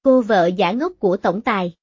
Cô vợ giả ngốc của tổng tài.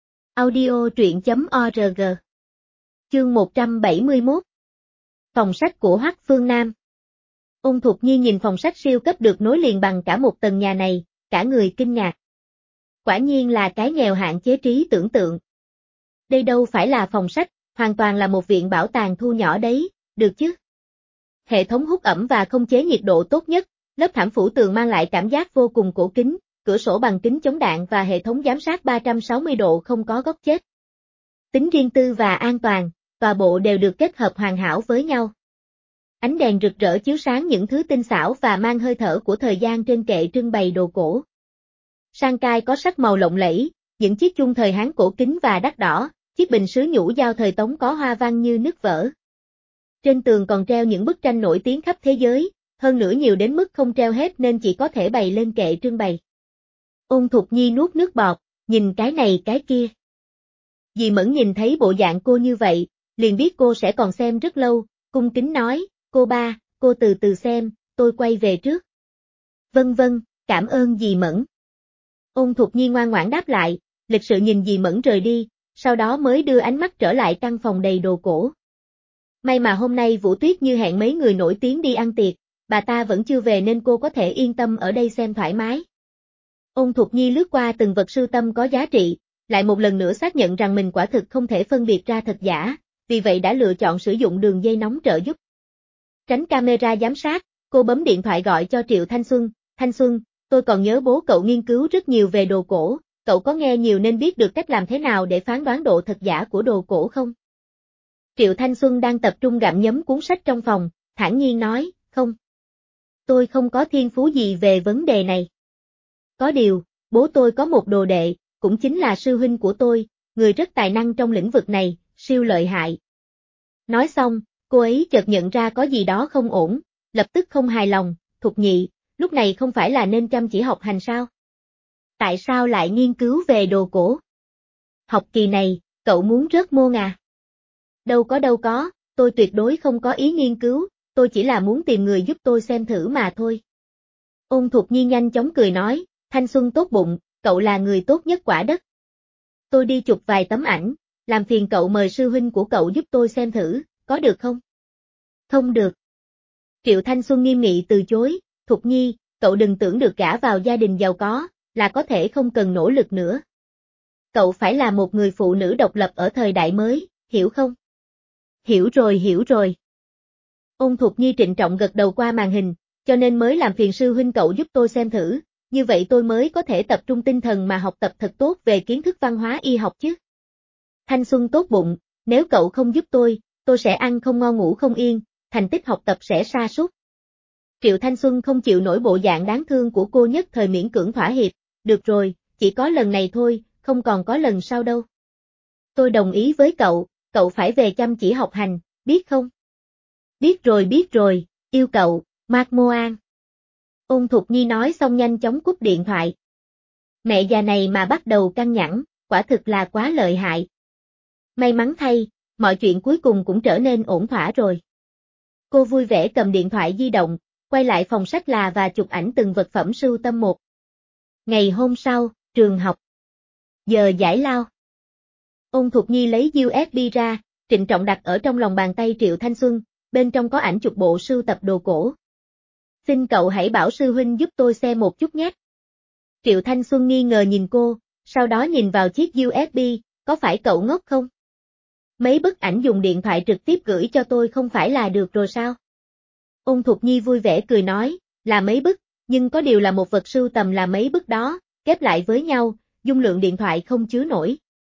Audio truyện.org. Chương 171. Phòng sách của Hoắc Phương Nam. Ôn Thục Nhi nhìn phòng sách siêu cấp được nối liền bằng cả một tầng nhà này, cả người kinh ngạc. Quả nhiên là cái nghèo hạn chế trí tưởng tượng. Đây đâu phải là phòng sách, hoàn toàn là một viện bảo tàng thu nhỏ đấy, được chứ? Hệ thống hút ẩm và không chế nhiệt độ tốt nhất, lớp thảm phủ tường mang lại cảm giác vô cùng cổ kính, cửa sổ bằng kính chống đạn và hệ thống giám sát 360 độ không có góc chết. Tính riêng tư và an toàn, toàn bộ đều được kết hợp hoàn hảo với nhau. Ánh đèn rực rỡ chiếu sáng những thứ tinh xảo và mang hơi thở của thời gian trên kệ trưng bày đồ cổ. Sang cai có sắc màu lộng lẫy, những chiếc chung thời Hán cổ kính và đắt đỏ, chiếc bình sứ nhũ dao thời Tống có hoa văn như nứt vỡ. Trên tường còn treo những bức tranh nổi tiếng khắp thế giới, hơn nữa nhiều đến mức không treo hết nên chỉ có thể bày lên kệ trưng bày. Ôn Thục Nhi nuốt nước bọt, nhìn cái này cái kia. Dì Mẫn nhìn thấy bộ dạng cô như vậy, liền biết cô sẽ còn xem rất lâu, cung kính nói, cô ba, cô từ từ xem, tôi quay về trước. Vâng vâng, cảm ơn dì Mẫn. Ôn Thục Nhi ngoan ngoãn đáp lại, lịch sự nhìn dì Mẫn rời đi, sau đó mới đưa ánh mắt trở lại căn phòng đầy đồ cổ. May mà hôm nay Vũ Tuyết Như hẹn mấy người nổi tiếng đi ăn tiệc, bà ta vẫn chưa về nên cô có thể yên tâm ở đây xem thoải mái. Ôn Thục Nhi lướt qua từng vật sưu tầm có giá trị, lại một lần nữa xác nhận rằng mình quả thực không thể phân biệt ra thật giả, vì vậy đã lựa chọn sử dụng đường dây nóng trợ giúp. Tránh camera giám sát, cô bấm điện thoại gọi cho Triệu Thanh Xuân, Thanh Xuân, tôi còn nhớ bố cậu nghiên cứu rất nhiều về đồ cổ, cậu có nghe nhiều nên biết được cách làm thế nào để phán đoán độ thật giả của đồ cổ không? Triệu Thanh Xuân đang tập trung gặm nhấm cuốn sách trong phòng, thản nhiên nói, không. Tôi không có thiên phú gì về vấn đề này. Có điều, bố tôi có một đồ đệ, cũng chính là sư huynh của tôi, người rất tài năng trong lĩnh vực này, siêu lợi hại. Nói xong, cô ấy chợt nhận ra có gì đó không ổn, lập tức không hài lòng, Thục Nhị, lúc này không phải là nên chăm chỉ học hành sao? Tại sao lại nghiên cứu về đồ cổ? Học kỳ này, cậu muốn rớt môn à? Đâu có, tôi tuyệt đối không có ý nghiên cứu, tôi chỉ là muốn tìm người giúp tôi xem thử mà thôi. Ôn Thục Nhi nhanh chóng cười nói, Thanh Xuân tốt bụng, cậu là người tốt nhất quả đất. Tôi đi chụp vài tấm ảnh, làm phiền cậu mời sư huynh của cậu giúp tôi xem thử, có được không? Không được. Triệu Thanh Xuân nghiêm nghị từ chối, Thục Nhi, cậu đừng tưởng được gả vào gia đình giàu có, là có thể không cần nỗ lực nữa. Cậu phải là một người phụ nữ độc lập ở thời đại mới, hiểu không? Hiểu rồi. Ôn Thục Nhi trịnh trọng gật đầu qua màn hình, cho nên mới làm phiền sư huynh cậu giúp tôi xem thử, như vậy tôi mới có thể tập trung tinh thần mà học tập thật tốt về kiến thức văn hóa y học chứ. Thanh Xuân tốt bụng, nếu cậu không giúp tôi sẽ ăn không ngon ngủ không yên, thành tích học tập sẽ sa sút. Triệu Thanh Xuân không chịu nổi bộ dạng đáng thương của cô nhất thời miễn cưỡng thỏa hiệp, được rồi, chỉ có lần này thôi, không còn có lần sau đâu. Tôi đồng ý với cậu phải về chăm chỉ học hành, biết không? Biết rồi, yêu cậu, Mạc Mô An. Ôn Thục Nhi nói xong nhanh chóng cúp điện thoại. Mẹ già này mà bắt đầu căng nhẳng, quả thực là quá lợi hại. May mắn thay, mọi chuyện cuối cùng cũng trở nên ổn thỏa rồi. Cô vui vẻ cầm điện thoại di động, quay lại phòng sách và chụp ảnh từng vật phẩm sưu tầm một. Ngày hôm sau, trường học. Giờ giải lao. Ôn Thục Nhi lấy USB ra, trịnh trọng đặt ở trong lòng bàn tay Triệu Thanh Xuân, bên trong có ảnh chụp bộ sưu tập đồ cổ. Xin cậu hãy bảo sư huynh giúp tôi xem một chút nhé. Triệu Thanh Xuân nghi ngờ nhìn cô, sau đó nhìn vào chiếc USB, có phải cậu ngốc không? Mấy bức ảnh dùng điện thoại trực tiếp gửi cho tôi không phải là được rồi sao? Ôn Thục Nhi vui vẻ cười nói, là mấy bức, nhưng có điều là một vật sưu tầm là mấy bức đó, ghép lại với nhau, dung lượng điện thoại không chứa nổi.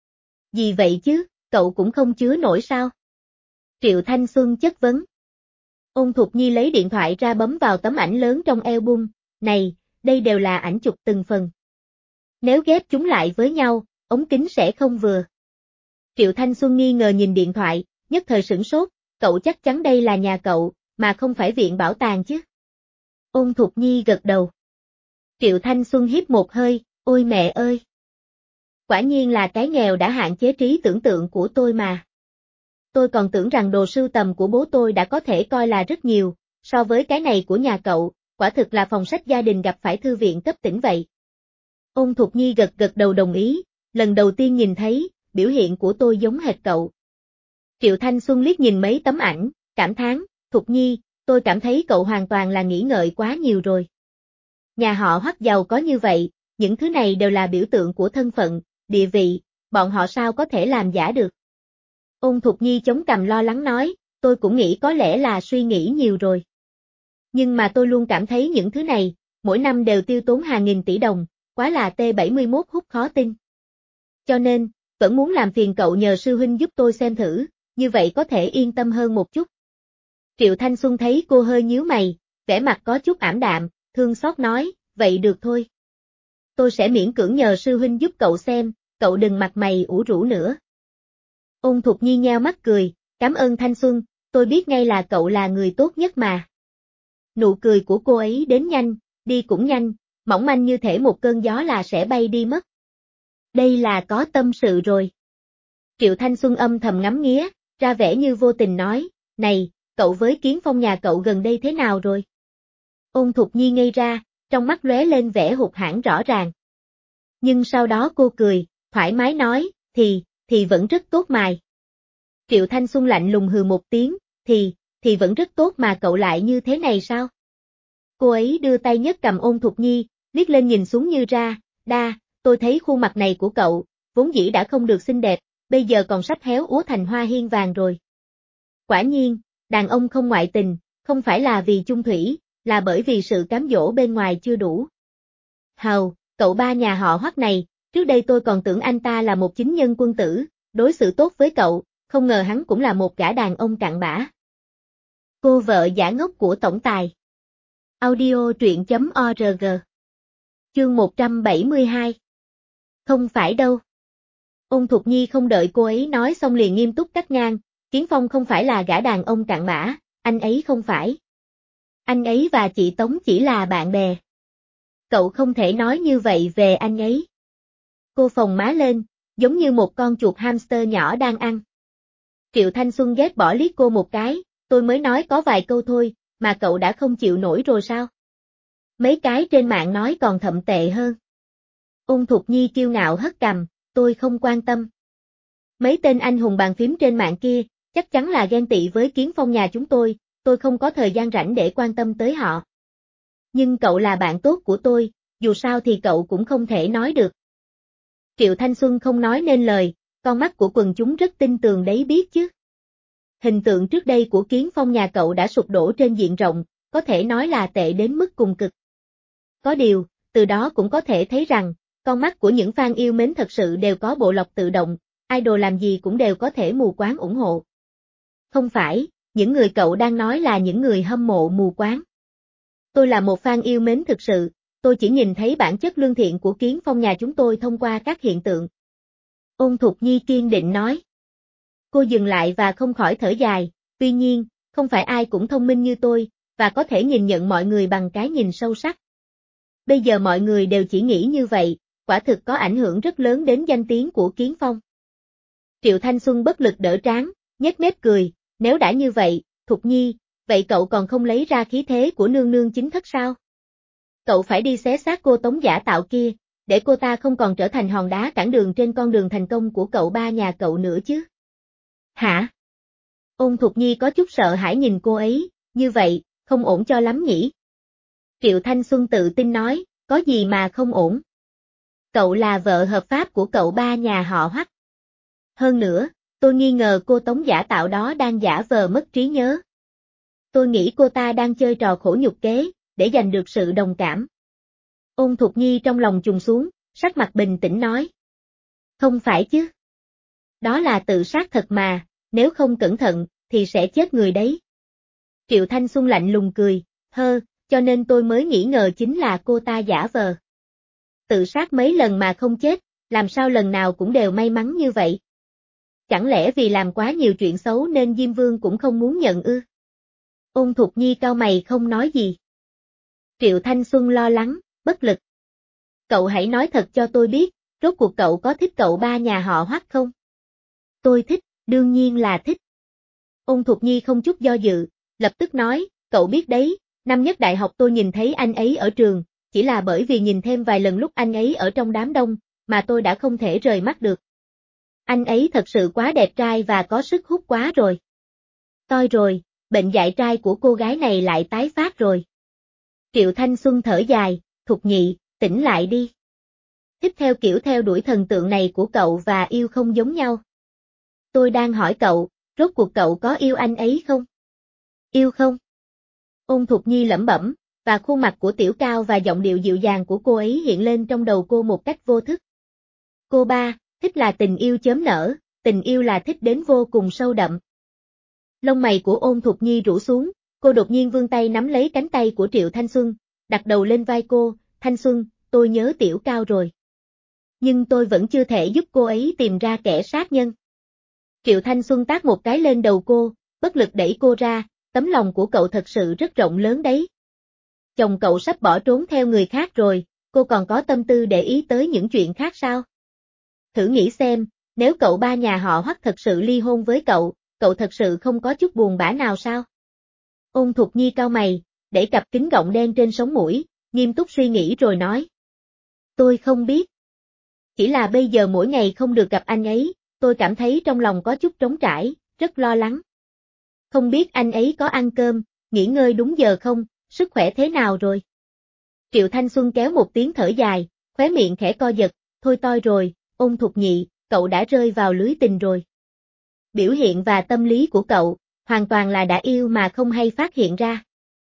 Gì vậy chứ, cậu cũng không chứa nổi sao? Triệu Thanh Xuân chất vấn. Ôn Thục Nhi lấy điện thoại ra bấm vào tấm ảnh lớn trong album, này, đây đều là ảnh chụp từng phần. Nếu ghép chúng lại với nhau, ống kính sẽ không vừa. Triệu Thanh Xuân nghi ngờ nhìn điện thoại, nhất thời sửng sốt, cậu chắc chắn đây là nhà cậu, mà không phải viện bảo tàng chứ. Ôn Thục Nhi gật đầu. Triệu Thanh Xuân hít một hơi, ôi mẹ ơi. Quả nhiên là cái nghèo đã hạn chế trí tưởng tượng của tôi mà. Tôi còn tưởng rằng đồ sưu tầm của bố tôi đã có thể coi là rất nhiều, so với cái này của nhà cậu, quả thực là phòng sách gia đình gặp phải thư viện cấp tỉnh vậy. Ôn Thục Nhi gật gật đầu đồng ý, lần đầu tiên nhìn thấy, biểu hiện của tôi giống hệt cậu. Triệu Thanh Xuân liếc nhìn mấy tấm ảnh, cảm thán, Thục Nhi, tôi cảm thấy cậu hoàn toàn là nghĩ ngợi quá nhiều rồi. Nhà họ Hoắc giàu có như vậy, những thứ này đều là biểu tượng của thân phận, địa vị, bọn họ sao có thể làm giả được. Ôn Thục Nhi chống cằm lo lắng nói, tôi cũng nghĩ có lẽ là suy nghĩ nhiều rồi. Nhưng mà tôi luôn cảm thấy những thứ này, mỗi năm đều tiêu tốn hàng nghìn tỷ đồng, quá là T71 hút khó tin. Cho nên, vẫn muốn làm phiền cậu nhờ sư huynh giúp tôi xem thử, như vậy có thể yên tâm hơn một chút. Triệu Thanh Xuân thấy cô hơi nhíu mày, vẻ mặt có chút ảm đạm, thương xót nói, vậy được thôi. Tôi sẽ miễn cưỡng nhờ sư huynh giúp cậu xem, cậu đừng mặt mày ủ rũ nữa. Ôn Thục Nhi nheo mắt cười, cảm ơn Thanh Xuân, tôi biết ngay là cậu là người tốt nhất mà. Nụ cười của cô ấy đến nhanh, đi cũng nhanh, mỏng manh như thể một cơn gió là sẽ bay đi mất. Đây là có tâm sự rồi. Triệu Thanh Xuân âm thầm ngắm nghía, ra vẻ như vô tình nói, này, cậu với Kiến Phong nhà cậu gần đây thế nào rồi? Ôn Thục Nhi ngây ra, trong mắt lóe lên vẻ hụt hẫng rõ ràng. Nhưng sau đó cô cười, thoải mái nói, thì vẫn rất tốt mài. Triệu Thanh Xuân lạnh lùng hừ một tiếng, thì vẫn rất tốt mà cậu lại như thế này sao? Cô ấy đưa tay nhấc cầm Ôn Thục Nhi, liếc lên nhìn xuống như ra, tôi thấy khuôn mặt này của cậu, vốn dĩ đã không được xinh đẹp, bây giờ còn sắp héo úa thành hoa hiên vàng rồi. Quả nhiên, đàn ông không ngoại tình, không phải là vì chung thủy, là bởi vì sự cám dỗ bên ngoài chưa đủ. Hầu, cậu ba nhà họ Hoắc này, trước đây tôi còn tưởng anh ta là một chính nhân quân tử, đối xử tốt với cậu, không ngờ hắn cũng là một gã đàn ông cặn bã. Cô vợ giả ngốc của tổng tài. Audio truyện.org. Chương 172. Không phải đâu. Ôn Thục Nhi không đợi cô ấy nói xong liền nghiêm túc cắt ngang, Kiến Phong không phải là gã đàn ông cặn bã, anh ấy không phải. Anh ấy và chị Tống chỉ là bạn bè. Cậu không thể nói như vậy về anh ấy. Cô phồng má lên, giống như một con chuột hamster nhỏ đang ăn. Triệu Thanh Xuân ghét bỏ liếc cô một cái, tôi mới nói có vài câu thôi, mà cậu đã không chịu nổi rồi sao? Mấy cái trên mạng nói còn thậm tệ hơn. Ôn Thục Nhi kiêu ngạo hất cằm, tôi không quan tâm. Mấy tên anh hùng bàn phím trên mạng kia, chắc chắn là ghen tị với Kiến Phong nhà chúng tôi không có thời gian rảnh để quan tâm tới họ. Nhưng cậu là bạn tốt của tôi, dù sao thì cậu cũng không thể nói được. Triệu Thanh Xuân không nói nên lời, con mắt của quần chúng rất tin tường đấy biết chứ. Hình tượng trước đây của Kiến Phong nhà cậu đã sụp đổ trên diện rộng, có thể nói là tệ đến mức cùng cực. Có điều, từ đó cũng có thể thấy rằng, con mắt của những fan yêu mến thật sự đều có bộ lọc tự động, idol làm gì cũng đều có thể mù quáng ủng hộ. Không phải, những người cậu đang nói là những người hâm mộ mù quáng. Tôi là một fan yêu mến thực sự, tôi chỉ nhìn thấy bản chất lương thiện của Kiến Phong nhà chúng tôi thông qua các hiện tượng. Ôn Thục Nhi kiên định nói. Cô dừng lại và không khỏi thở dài, tuy nhiên, không phải ai cũng thông minh như tôi, và có thể nhìn nhận mọi người bằng cái nhìn sâu sắc. Bây giờ mọi người đều chỉ nghĩ như vậy, quả thực có ảnh hưởng rất lớn đến danh tiếng của Kiến Phong. Triệu Thanh Xuân bất lực đỡ trán, nhếch mép cười, nếu đã như vậy, Thục Nhi, vậy cậu còn không lấy ra khí thế của nương nương chính thất sao? Cậu phải đi xé xác cô Tống giả tạo kia, để cô ta không còn trở thành hòn đá cản đường trên con đường thành công của cậu ba nhà cậu nữa chứ. Hả? Ôn Thục Nhi có chút sợ hãi nhìn cô ấy, như vậy, không ổn cho lắm nhỉ? Triệu Thanh Xuân tự tin nói, có gì mà không ổn? Cậu là vợ hợp pháp của cậu ba nhà họ Hoắc. Hơn nữa, tôi nghi ngờ cô Tống giả tạo đó đang giả vờ mất trí nhớ. Tôi nghĩ cô ta đang chơi trò khổ nhục kế, để giành được sự đồng cảm. Ôn Thục Nhi trong lòng trùng xuống, sắc mặt bình tĩnh nói. Không phải chứ. Đó là tự sát thật mà, nếu không cẩn thận, thì sẽ chết người đấy. Triệu Thanh Xuân lạnh lùng cười, cho nên tôi mới nghĩ ngờ chính là cô ta giả vờ. Tự sát mấy lần mà không chết, làm sao lần nào cũng đều may mắn như vậy? Chẳng lẽ vì làm quá nhiều chuyện xấu nên Diêm Vương cũng không muốn nhận ư? Ôn Thục Nhi cau mày không nói gì. Triệu Thanh Xuân lo lắng, bất lực. Cậu hãy nói thật cho tôi biết, rốt cuộc cậu có thích cậu ba nhà họ Hoắc không? Tôi thích, đương nhiên là thích. Ôn Thục Nhi không chút do dự, lập tức nói, cậu biết đấy, năm nhất đại học tôi nhìn thấy anh ấy ở trường, chỉ là bởi vì nhìn thêm vài lần lúc anh ấy ở trong đám đông, mà tôi đã không thể rời mắt được. Anh ấy thật sự quá đẹp trai và có sức hút quá rồi. Toi rồi, bệnh dại trai của cô gái này lại tái phát rồi. Triệu Thanh Xuân thở dài, Thục Nhị, tỉnh lại đi. Thích theo kiểu theo đuổi thần tượng này của cậu và yêu không giống nhau. Tôi đang hỏi cậu, rốt cuộc cậu có yêu anh ấy không? Yêu không? Ôn Thục Nhi lẩm bẩm, và khuôn mặt của Tiểu Cao và giọng điệu dịu dàng của cô ấy hiện lên trong đầu cô một cách vô thức. Cô ba, thích là tình yêu chớm nở, tình yêu là thích đến vô cùng sâu đậm. Lông mày của Ôn Thục Nhi rũ xuống, cô đột nhiên vươn tay nắm lấy cánh tay của Triệu Thanh Xuân, đặt đầu lên vai cô, Thanh Xuân, tôi nhớ Tiểu Cao rồi. Nhưng tôi vẫn chưa thể giúp cô ấy tìm ra kẻ sát nhân. Triệu Thanh Xuân tát một cái lên đầu cô, bất lực đẩy cô ra, tấm lòng của cậu thật sự rất rộng lớn đấy. Chồng cậu sắp bỏ trốn theo người khác rồi, cô còn có tâm tư để ý tới những chuyện khác sao? Thử nghĩ xem, nếu cậu ba nhà họ Hoắc thật sự ly hôn với cậu thật sự không có chút buồn bã nào sao? Ôn Thục Nhi cau mày, để cặp kính gọng đen trên sống mũi, nghiêm túc suy nghĩ rồi nói. Tôi không biết. Chỉ là bây giờ mỗi ngày không được gặp anh ấy, tôi cảm thấy trong lòng có chút trống trải, rất lo lắng. Không biết anh ấy có ăn cơm, nghỉ ngơi đúng giờ không, sức khỏe thế nào rồi? Triệu Thanh Xuân kéo một tiếng thở dài, khóe miệng khẽ co giật, thôi toi rồi, Ôn Thục Nhị, cậu đã rơi vào lưới tình rồi. Biểu hiện và tâm lý của cậu, hoàn toàn là đã yêu mà không hay phát hiện ra.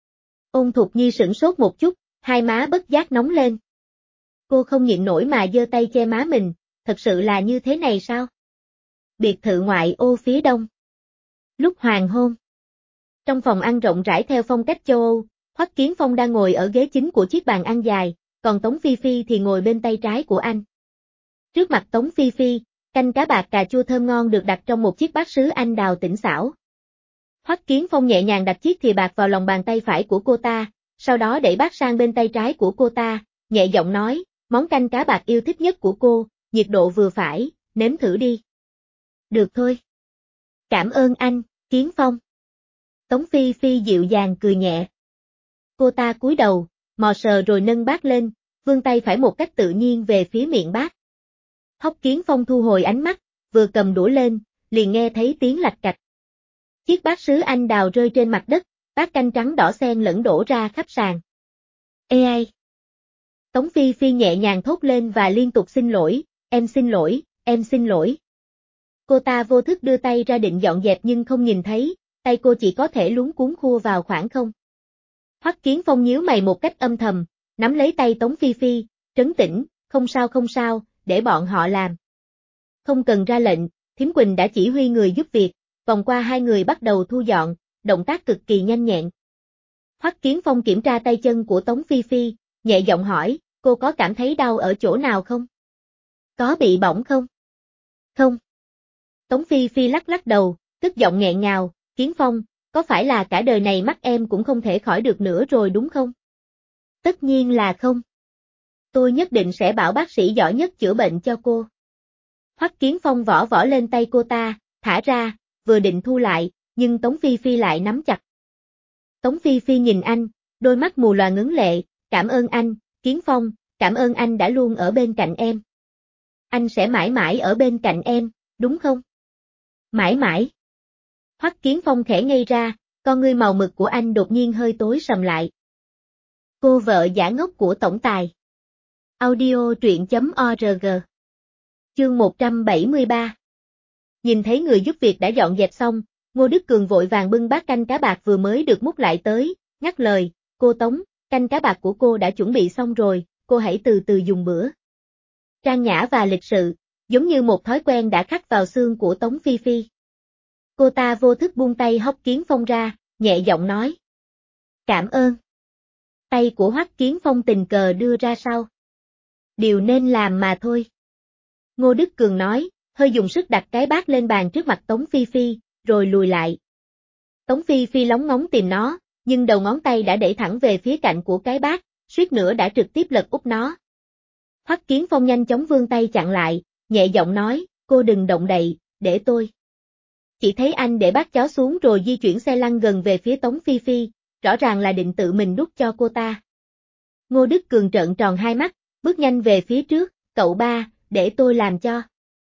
Ôn Thục Nhi sửng sốt một chút, hai má bất giác nóng lên. Cô không nhịn nổi mà giơ tay che má mình, thật sự là như thế này sao? Biệt thự ngoại ô phía đông. Lúc hoàng hôn. Trong phòng ăn rộng rãi theo phong cách châu Âu, Hoắc Kiến Phong đang ngồi ở ghế chính của chiếc bàn ăn dài, còn Tống Phi Phi thì ngồi bên tay trái của anh. Trước mặt Tống Phi Phi, canh cá bạc cà chua thơm ngon được đặt trong một chiếc bát sứ anh đào tinh xảo. Hoắc Kiến Phong nhẹ nhàng đặt chiếc thìa bạc vào lòng bàn tay phải của cô ta, sau đó đẩy bát sang bên tay trái của cô ta, nhẹ giọng nói, món canh cá bạc yêu thích nhất của cô, nhiệt độ vừa phải, nếm thử đi. Được thôi. Cảm ơn anh, Kiến Phong. Tống Phi Phi dịu dàng cười nhẹ. Cô ta cúi đầu, mò sờ rồi nâng bát lên, vươn tay phải một cách tự nhiên về phía miệng bát. Hoắc Kiến Phong thu hồi ánh mắt, vừa cầm đũa lên, liền nghe thấy tiếng lạch cạch. Chiếc bát sứ anh đào rơi trên mặt đất, bát canh trắng đỏ xen lẫn đổ ra khắp sàn. Ê ai? Tống Phi Phi nhẹ nhàng thốt lên và liên tục xin lỗi, em xin lỗi, em xin lỗi. Cô ta vô thức đưa tay ra định dọn dẹp nhưng không nhìn thấy, tay cô chỉ có thể luống cuống khua vào khoảng không. Hoắc Kiến Phong nhíu mày một cách âm thầm, nắm lấy tay Tống Phi Phi, trấn tĩnh, không sao, để bọn họ làm. Không cần ra lệnh, Thím Quỳnh đã chỉ huy người giúp việc, vòng qua hai người bắt đầu thu dọn, động tác cực kỳ nhanh nhẹn. Hoắc Kiến Phong kiểm tra tay chân của Tống Phi Phi, nhẹ giọng hỏi, cô có cảm thấy đau ở chỗ nào không? Có bị bỏng không? Không. Tống Phi Phi lắc lắc đầu, cất giọng nghẹn ngào, Kiến Phong, có phải là cả đời này mắt em cũng không thể khỏi được nữa rồi đúng không? Tất nhiên là không. Tôi nhất định sẽ bảo bác sĩ giỏi nhất chữa bệnh cho cô. Hoắc Kiến Phong võ võ lên tay cô ta, thả ra, vừa định thu lại, nhưng Tống Phi Phi lại nắm chặt. Tống Phi Phi nhìn anh, đôi mắt mù lòa ngấn lệ, cảm ơn anh, Kiến Phong, cảm ơn anh đã luôn ở bên cạnh em. Anh sẽ mãi mãi ở bên cạnh em, đúng không? Mãi mãi. Hoắc Kiến Phong khẽ ngây ra, con ngươi màu mực của anh đột nhiên hơi tối sầm lại. Cô vợ giả ngốc của tổng tài. Audio truyện.org. Chương 173. Nhìn thấy người giúp việc đã dọn dẹp xong, Ngô Đức Cường vội vàng bưng bát canh cá bạc vừa mới được múc lại tới, ngắt lời, cô Tống, canh cá bạc của cô đã chuẩn bị xong rồi, cô hãy từ từ dùng bữa. Trang nhã và lịch sự, giống như một thói quen đã khắc vào xương của Tống Phi Phi. Cô ta vô thức buông tay Hoắc Kiến Phong ra, nhẹ giọng nói. Cảm ơn. Tay của Hoắc Kiến Phong tình cờ đưa ra sau. Điều nên làm mà thôi. Ngô Đức Cường nói, hơi dùng sức đặt cái bát lên bàn trước mặt Tống Phi Phi, rồi lùi lại. Tống Phi Phi lóng ngóng tìm nó, nhưng đầu ngón tay đã đẩy thẳng về phía cạnh của cái bát, suýt nữa đã trực tiếp lật úp nó. Hoắc Kiến Phong nhanh chóng vươn tay chặn lại, nhẹ giọng nói, cô đừng động đậy, để tôi. Chỉ thấy anh để bát chó xuống rồi di chuyển xe lăn gần về phía Tống Phi Phi, rõ ràng là định tự mình đút cho cô ta. Ngô Đức Cường trợn tròn hai mắt, bước nhanh về phía trước, cậu ba, để tôi làm cho.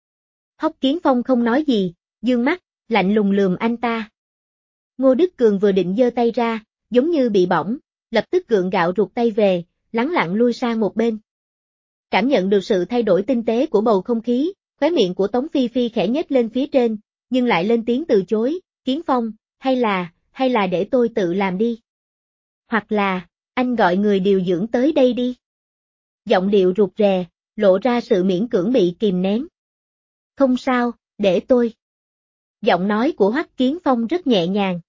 Hoắc Kiến Phong không nói gì, dương mắt, lạnh lùng lườm anh ta. Ngô Đức Cường vừa định giơ tay ra, giống như bị bỏng, lập tức gượng gạo rụt tay về, lắng lặng lui sang một bên. Cảm nhận được sự thay đổi tinh tế của bầu không khí, khóe miệng của Tống Phi Phi khẽ nhếch lên phía trên, nhưng lại lên tiếng từ chối, Kiến Phong, hay là để tôi tự làm đi. Hoặc là, anh gọi người điều dưỡng tới đây đi. Giọng điệu rụt rè, lộ ra sự miễn cưỡng bị kìm nén. Không sao, để tôi. Giọng nói của Hoắc Kiến Phong rất nhẹ nhàng.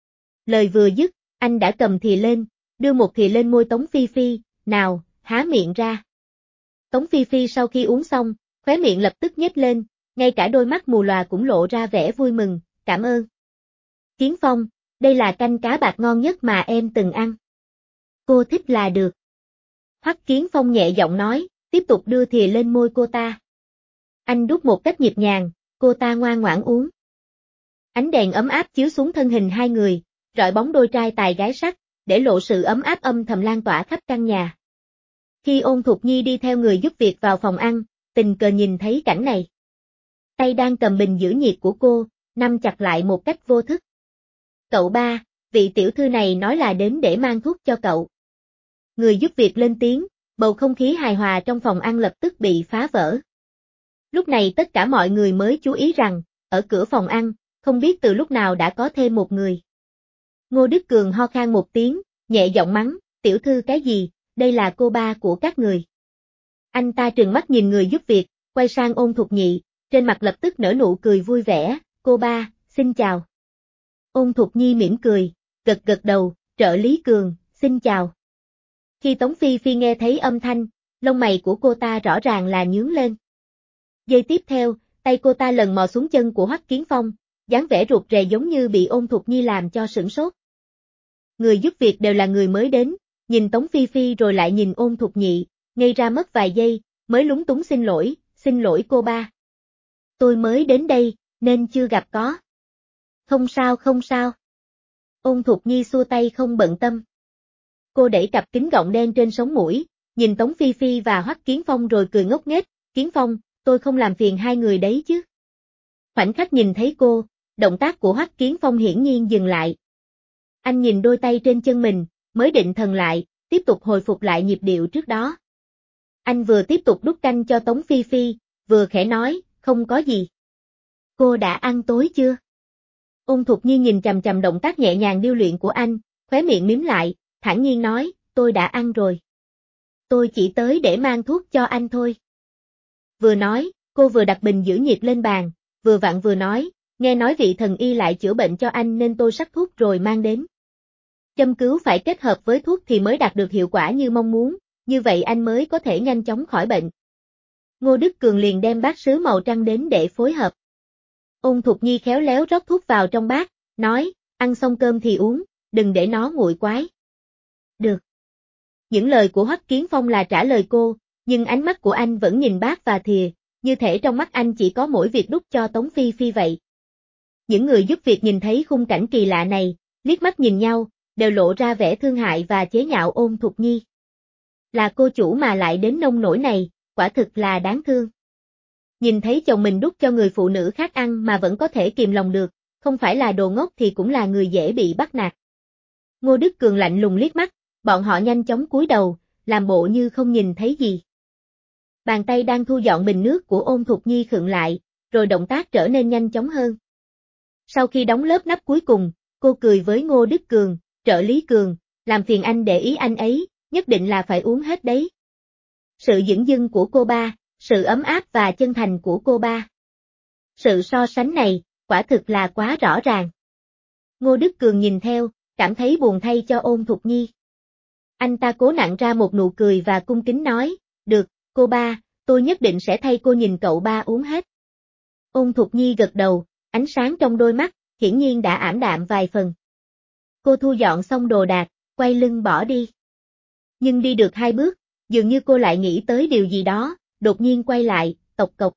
Lời vừa dứt, anh đã cầm thìa lên, đưa một thìa lên môi Tống Phi Phi, nào, há miệng ra. Tống Phi Phi sau khi uống xong, khóe miệng lập tức nhếch lên, ngay cả đôi mắt mù lòa cũng lộ ra vẻ vui mừng, cảm ơn. Kiến Phong, đây là canh cá bạc ngon nhất mà em từng ăn. Cô thích là được. Hoắc Kiến Phong nhẹ giọng nói, tiếp tục đưa thìa lên môi cô ta. Anh đút một cách nhịp nhàng, cô ta ngoan ngoãn uống. Ánh đèn ấm áp chiếu xuống thân hình hai người, rọi bóng đôi trai tài gái sắc, để lộ sự ấm áp âm thầm lan tỏa khắp căn nhà. Khi Ôn Thục Nhi đi theo người giúp việc vào phòng ăn, tình cờ nhìn thấy cảnh này. Tay đang cầm bình giữ nhiệt của cô, nắm chặt lại một cách vô thức. Cậu ba, vị tiểu thư này nói là đến để mang thuốc cho cậu. Người giúp việc lên tiếng, bầu không khí hài hòa trong phòng ăn lập tức bị phá vỡ. Lúc này tất cả mọi người mới chú ý rằng, ở cửa phòng ăn, không biết từ lúc nào đã có thêm một người. Ngô Đức Cường ho khan một tiếng, nhẹ giọng mắng, tiểu thư cái gì, đây là cô ba của các người. Anh ta trừng mắt nhìn người giúp việc, quay sang Ôn Thục Nhị, trên mặt lập tức nở nụ cười vui vẻ, cô ba, xin chào. Ôn Thục Nhi mỉm cười, gật gật đầu, trợ lý Cường, xin chào. Khi Tống Phi Phi nghe thấy âm thanh, lông mày của cô ta rõ ràng là nhướng lên. Giây tiếp theo, tay cô ta lần mò xuống chân của Hoắc Kiến Phong, dáng vẻ rụt rè giống như bị Ôn Thục Nhi làm cho sửng sốt. Người giúp việc đều là người mới đến, nhìn Tống Phi Phi rồi lại nhìn Ôn Thục Nhị, ngây ra mất vài giây, mới lúng túng xin lỗi cô ba. Tôi mới đến đây, nên chưa gặp có. Không sao không sao. Ôn Thục Nhi xua tay không bận tâm. Cô đẩy cặp kính gọng đen trên sống mũi, nhìn Tống Phi Phi và Hoắc Kiến Phong rồi cười ngốc nghếch, Kiến Phong, tôi không làm phiền hai người đấy chứ. Khoảnh khắc nhìn thấy cô, động tác của Hoắc Kiến Phong hiển nhiên dừng lại. Anh nhìn đôi tay trên chân mình, mới định thần lại, tiếp tục hồi phục lại nhịp điệu trước đó. Anh vừa tiếp tục đút canh cho Tống Phi Phi, vừa khẽ nói, không có gì. Cô đã ăn tối chưa? Ôn Thục Nhi nhìn chằm chằm động tác nhẹ nhàng điêu luyện của anh, khóe miệng mím lại, thản nhiên nói, tôi đã ăn rồi. Tôi chỉ tới để mang thuốc cho anh thôi. Vừa nói, cô vừa đặt bình giữ nhiệt lên bàn, vừa vặn vừa nói, nghe nói vị thần y lại chữa bệnh cho anh nên tôi sắc thuốc rồi mang đến. Châm cứu phải kết hợp với thuốc thì mới đạt được hiệu quả như mong muốn, như vậy anh mới có thể nhanh chóng khỏi bệnh. Ngô Đức Cường liền đem bát sứ màu trắng đến để phối hợp. Ôn Thục Nhi khéo léo rót thuốc vào trong bát, nói, ăn xong cơm thì uống, đừng để nó nguội quái. Được. Những lời của Hoắc Kiến Phong là trả lời cô, nhưng ánh mắt của anh vẫn nhìn bát và thìa, như thể trong mắt anh chỉ có mỗi việc đút cho Tống Phi Phi vậy. Những người giúp việc nhìn thấy khung cảnh kỳ lạ này, liếc mắt nhìn nhau, đều lộ ra vẻ thương hại và chế nhạo Ôn Thục Nhi. Là cô chủ mà lại đến nông nỗi này, quả thực là đáng thương. Nhìn thấy chồng mình đút cho người phụ nữ khác ăn mà vẫn có thể kìm lòng được, không phải là đồ ngốc thì cũng là người dễ bị bắt nạt. Ngô Đức Cường lạnh lùng liếc mắt, bọn họ nhanh chóng cúi đầu, làm bộ như không nhìn thấy gì. Bàn tay đang thu dọn bình nước của Ôn Thục Nhi khựng lại, rồi động tác trở nên nhanh chóng hơn. Sau khi đóng lớp nắp cuối cùng, cô cười với Ngô Đức Cường, trợ lý Cường, làm phiền anh để ý anh ấy, nhất định là phải uống hết đấy. Sự dửng dưng của cô ba, sự ấm áp và chân thành của cô ba. Sự so sánh này, quả thực là quá rõ ràng. Ngô Đức Cường nhìn theo, cảm thấy buồn thay cho Ôn Thục Nhi. Anh ta cố nặn ra một nụ cười và cung kính nói, được, cô ba, tôi nhất định sẽ thay cô nhìn cậu ba uống hết. Ôn Thục Nhi gật đầu, ánh sáng trong đôi mắt, hiển nhiên đã ảm đạm vài phần. Cô thu dọn xong đồ đạc, quay lưng bỏ đi. Nhưng đi được 2 bước, dường như cô lại nghĩ tới điều gì đó, đột nhiên quay lại, tộc cộc.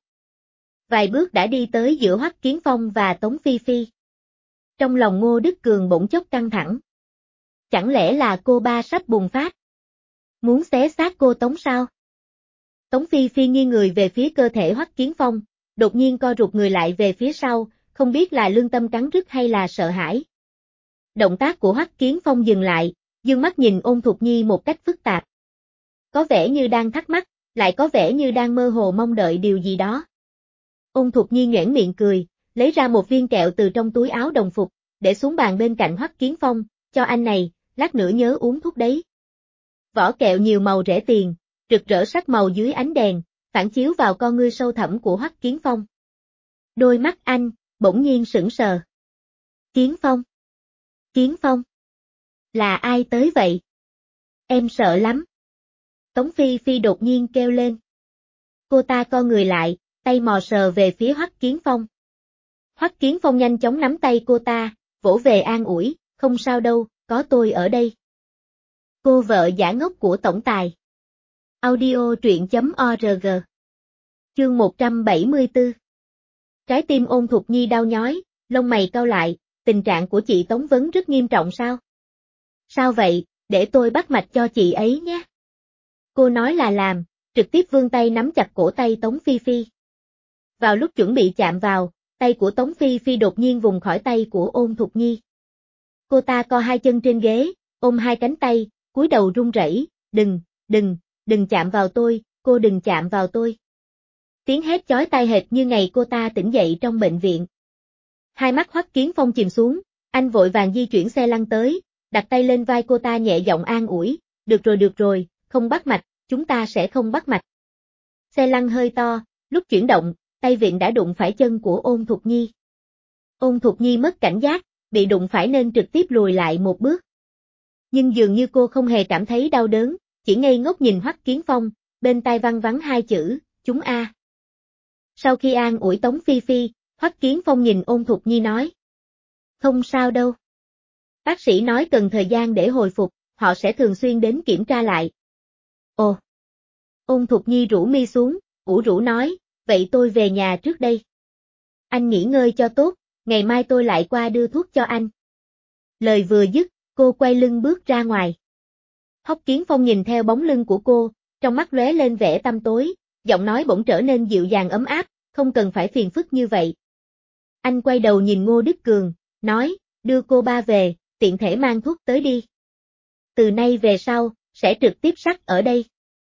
Vài bước đã đi tới giữa Hoắc Kiến Phong và Tống Phi Phi. Trong lòng Ngô Đức Cường bỗng chốc căng thẳng. Chẳng lẽ là cô ba sắp bùng phát? Muốn xé xác cô Tống sao? Tống Phi Phi nghiêng người về phía cơ thể Hoắc Kiến Phong, đột nhiên co rụt người lại về phía sau, không biết là lương tâm cắn rứt hay là sợ hãi. Động tác của Hoắc Kiến Phong dừng lại, dương mắt nhìn Ôn Thục Nhi một cách phức tạp. Có vẻ như đang thắc mắc, lại có vẻ như đang mơ hồ mong đợi điều gì đó. Ôn Thục Nhi nhoẻn miệng cười, lấy ra một viên kẹo từ trong túi áo đồng phục, để xuống bàn bên cạnh Hoắc Kiến Phong, cho anh này, lát nữa nhớ uống thuốc đấy. Vỏ kẹo nhiều màu rẻ tiền, rực rỡ sắc màu dưới ánh đèn, phản chiếu vào con ngươi sâu thẳm của Hoắc Kiến Phong. Đôi mắt anh, bỗng nhiên sững sờ. Kiến Phong? Kiến Phong? Là ai tới vậy? Em sợ lắm. Tống Phi Phi đột nhiên kêu lên. Cô ta co người lại, tay mò sờ về phía Hoắc Kiến Phong. Hoắc Kiến Phong nhanh chóng nắm tay cô ta, vỗ về an ủi, không sao đâu, có tôi ở đây. Cô vợ giả ngốc của tổng tài. Audio truyện.org. Chương 174. Trái tim Ôn Thục Nhi đau nhói, lông mày cau lại, tình trạng của chị Tống Vấn rất nghiêm trọng sao? Sao vậy, để tôi bắt mạch cho chị ấy nhé. Cô nói là làm, trực tiếp vươn tay nắm chặt cổ tay Tống Phi Phi. Vào lúc chuẩn bị chạm vào, tay của Tống Phi Phi đột nhiên vùng khỏi tay của Ôn Thục Nhi. Cô ta co hai chân trên ghế, ôm hai cánh tay, cúi đầu run rẩy, đừng chạm vào tôi, cô đừng chạm vào tôi. Tiếng hét chói tai hệt như ngày cô ta tỉnh dậy trong bệnh viện. Hai mắt Hoắc Kiến Phong chìm xuống, anh vội vàng di chuyển xe lăn tới, đặt tay lên vai cô ta nhẹ giọng an ủi, được rồi, không bắt mạch, chúng ta sẽ không bắt mạch. Xe lăn hơi to, lúc chuyển động, tay vịn đã đụng phải chân của Ôn Thục Nhi. Ôn Thục Nhi mất cảnh giác, bị đụng phải nên trực tiếp lùi lại một bước. Nhưng dường như cô không hề cảm thấy đau đớn, chỉ ngây ngốc nhìn Hoắc Kiến Phong, bên tai văng vắng hai chữ, chúng a. Sau khi an ủi Tống Phi Phi, Hoắc Kiến Phong nhìn Ôn Thục Nhi nói. Không sao đâu. Bác sĩ nói cần thời gian để hồi phục, họ sẽ thường xuyên đến kiểm tra lại. Ồ. Ôn Thục Nhi rũ mi xuống, ủ rũ nói, vậy tôi về nhà trước đây. Anh nghỉ ngơi cho tốt, ngày mai tôi lại qua đưa thuốc cho anh. Lời vừa dứt, cô quay lưng bước ra ngoài. Hoắc Kiến Phong nhìn theo bóng lưng của cô, trong mắt lóe lên vẻ tăm tối, giọng nói bỗng trở nên dịu dàng ấm áp, không cần phải phiền phức như vậy. Anh quay đầu nhìn Ngô Đức Cường, nói, đưa cô ba về, tiện thể mang thuốc tới đi. Từ nay về sau, sẽ trực tiếp sắc ở đây.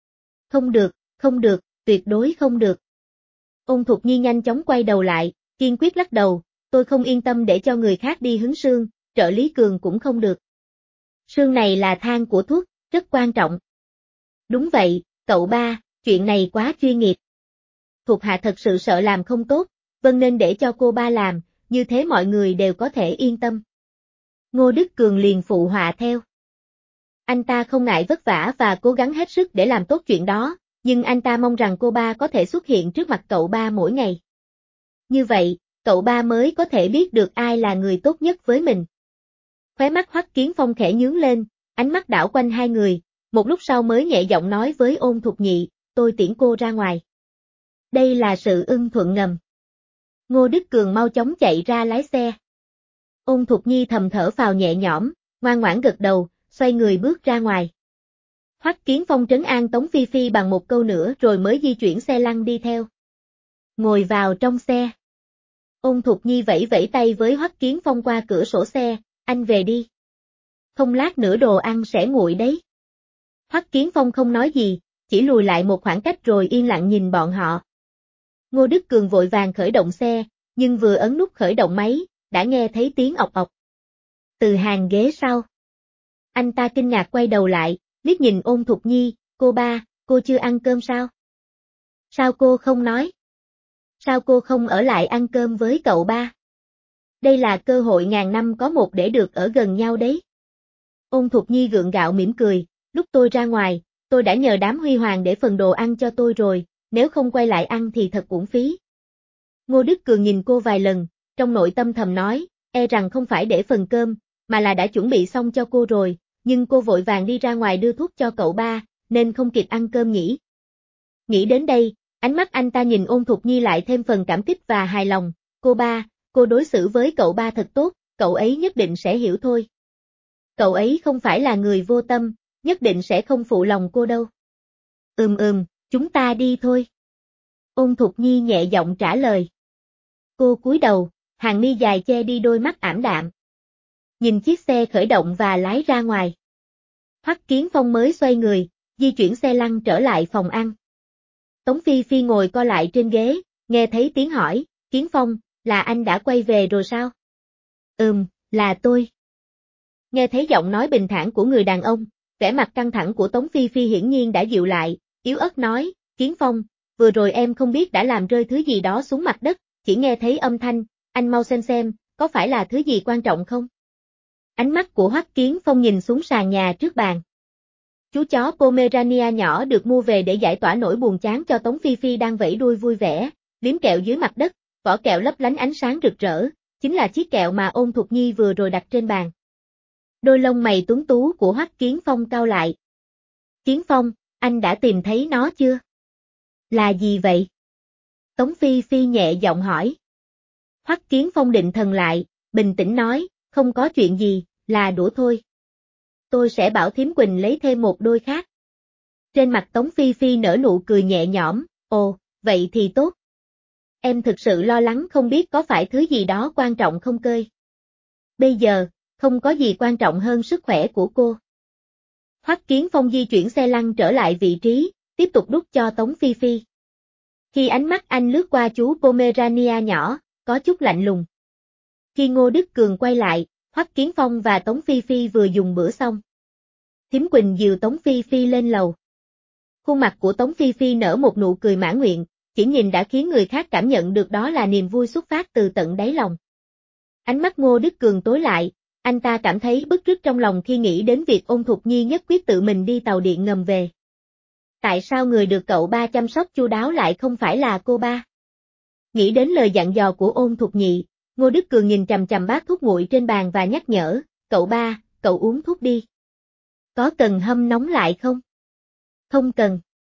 Không được, tuyệt đối không được. Ôn Thục Nhi nhanh chóng quay đầu lại, kiên quyết lắc đầu, tôi không yên tâm để cho người khác đi hứng xương, trợ lý Cường cũng không được. Xương này là thang của thuốc, rất quan trọng. Đúng vậy, cậu ba, chuyện này quá chuyên nghiệp. Thuộc hạ thật sự sợ làm không tốt, vâng nên để cho cô ba làm, như thế mọi người đều có thể yên tâm. Ngô Đức Cường liền phụ họa theo. Anh ta không ngại vất vả và cố gắng hết sức để làm tốt chuyện đó, nhưng anh ta mong rằng cô ba có thể xuất hiện trước mặt cậu ba mỗi ngày. Như vậy, cậu ba mới có thể biết được ai là người tốt nhất với mình. Khóe mắt Hoắc Kiến Phong khẽ nhướng lên, ánh mắt đảo quanh hai người, một lúc sau mới nhẹ giọng nói với Ôn Thục Nhị, tôi tiễn cô ra ngoài. Đây là sự ưng thuận ngầm. Ngô Đức Cường mau chóng chạy ra lái xe. Ôn Thục Nhi thầm thở phào nhẹ nhõm, ngoan ngoãn gật đầu, xoay người bước ra ngoài. Hoắc Kiến Phong trấn an Tống Phi Phi bằng một câu nữa rồi mới di chuyển xe lăn đi theo. Ngồi vào trong xe. Ôn Thục Nhi vẫy vẫy tay với Hoắc Kiến Phong qua cửa sổ xe, anh về đi. Không lát nữa đồ ăn sẽ nguội đấy. Hoắc Kiến Phong không nói gì, chỉ lùi lại một khoảng cách rồi yên lặng nhìn bọn họ. Ngô Đức Cường vội vàng khởi động xe, nhưng vừa ấn nút khởi động máy, đã nghe thấy tiếng ọc ọc. Từ hàng ghế sau. Anh ta kinh ngạc quay đầu lại, liếc nhìn Ôn Thục Nhi, cô ba, cô chưa ăn cơm sao? Sao cô không nói? Sao cô không ở lại ăn cơm với cậu ba? Đây là cơ hội ngàn năm có một để được ở gần nhau đấy. Ôn Thục Nhi gượng gạo mỉm cười, lúc tôi ra ngoài, tôi đã nhờ đám Huy Hoàng để phần đồ ăn cho tôi rồi, nếu không quay lại ăn thì thật uổng phí. Ngô Đức Cường nhìn cô vài lần, trong nội tâm thầm nói, e rằng không phải để phần cơm, mà là đã chuẩn bị xong cho cô rồi, nhưng cô vội vàng đi ra ngoài đưa thuốc cho cậu ba, nên không kịp ăn cơm nhỉ. Nghĩ đến đây, ánh mắt anh ta nhìn Ôn Thục Nhi lại thêm phần cảm kích và hài lòng, cô ba, cô đối xử với cậu ba thật tốt, cậu ấy nhất định sẽ hiểu thôi. Cậu ấy không phải là người vô tâm, nhất định sẽ không phụ lòng cô đâu. Chúng ta đi thôi. Ôn Thục Nhi nhẹ giọng trả lời. Cô cúi đầu, hàng mi dài che đi đôi mắt ảm đạm. Nhìn chiếc xe khởi động và lái ra ngoài. Hoắc Kiến Phong mới xoay người, di chuyển xe lăn trở lại phòng ăn. Tống Phi Phi ngồi co lại trên ghế, nghe thấy tiếng hỏi, Kiến Phong, là anh đã quay về rồi sao? Là tôi. Nghe thấy giọng nói bình thản của người đàn ông, vẻ mặt căng thẳng của Tống Phi Phi hiển nhiên đã dịu lại, yếu ớt nói, Kiến Phong, vừa rồi em không biết đã làm rơi thứ gì đó xuống mặt đất, chỉ nghe thấy âm thanh, anh mau xem, có phải là thứ gì quan trọng không? Ánh mắt của Hoắc Kiến Phong nhìn xuống sàn nhà trước bàn. Chú chó Pomerania nhỏ được mua về để giải tỏa nỗi buồn chán cho Tống Phi Phi đang vẫy đuôi vui vẻ, liếm kẹo dưới mặt đất, vỏ kẹo lấp lánh ánh sáng rực rỡ, chính là chiếc kẹo mà Ôn Thục Nhi vừa rồi đặt trên bàn. Đôi lông mày tuấn tú của Hoắc Kiến Phong cau lại. Kiến Phong, anh đã tìm thấy nó chưa? Là gì vậy? Tống Phi Phi nhẹ giọng hỏi. Hoắc Kiến Phong định thần lại, bình tĩnh nói, không có chuyện gì, là đũa thôi. Tôi sẽ bảo thím Quỳnh lấy thêm một đôi khác. Trên mặt Tống Phi Phi nở nụ cười nhẹ nhõm, ồ, vậy thì tốt. Em thực sự lo lắng không biết có phải thứ gì đó quan trọng không cơi. Bây giờ, không có gì quan trọng hơn sức khỏe của cô. Hoắc Kiến Phong di chuyển xe lăn trở lại vị trí, tiếp tục đút cho Tống Phi Phi. Khi ánh mắt anh lướt qua chú Pomerania nhỏ, có chút lạnh lùng. Khi Ngô Đức Cường quay lại, Hoắc Kiến Phong và Tống Phi Phi vừa dùng bữa xong. Thím Quỳnh dìu Tống Phi Phi lên lầu. Khuôn mặt của Tống Phi Phi nở một nụ cười mãn nguyện, chỉ nhìn đã khiến người khác cảm nhận được đó là niềm vui xuất phát từ tận đáy lòng. Ánh mắt Ngô Đức Cường tối lại, anh ta cảm thấy bứt rứt trong lòng khi nghĩ đến việc Ôn Thục Nhi nhất quyết tự mình đi tàu điện ngầm về. Tại sao người được cậu ba chăm sóc chu đáo lại không phải là cô ba? Nghĩ đến lời dặn dò của Ôn Thục Nhị, Ngô Đức Cường nhìn chằm chằm bát thuốc nguội trên bàn và nhắc nhở, cậu ba, cậu uống thuốc đi. Có cần hâm nóng lại không? Không cần.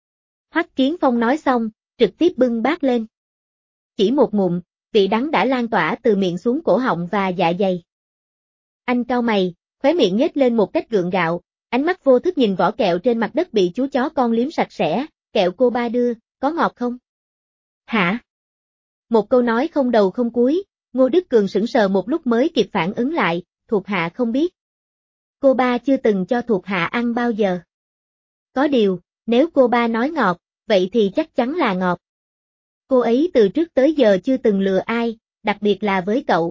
Hoắc Kiến Phong nói xong, trực tiếp bưng bát lên. Chỉ một ngụm, vị đắng đã lan tỏa từ miệng xuống cổ họng và dạ dày. Anh cau mày, khóe miệng nhếch lên một cách gượng gạo, ánh mắt vô thức nhìn vỏ kẹo trên mặt đất bị chú chó con liếm sạch sẽ, kẹo cô ba đưa, có ngọt không? Hả? Một câu nói không đầu không cuối, Ngô Đức Cường sững sờ một lúc mới kịp phản ứng lại, thuộc hạ không biết. Cô ba chưa từng cho thuộc hạ ăn bao giờ. Có điều, nếu cô ba nói ngọt, vậy thì chắc chắn là ngọt. Cô ấy từ trước tới giờ chưa từng lừa ai, đặc biệt là với cậu.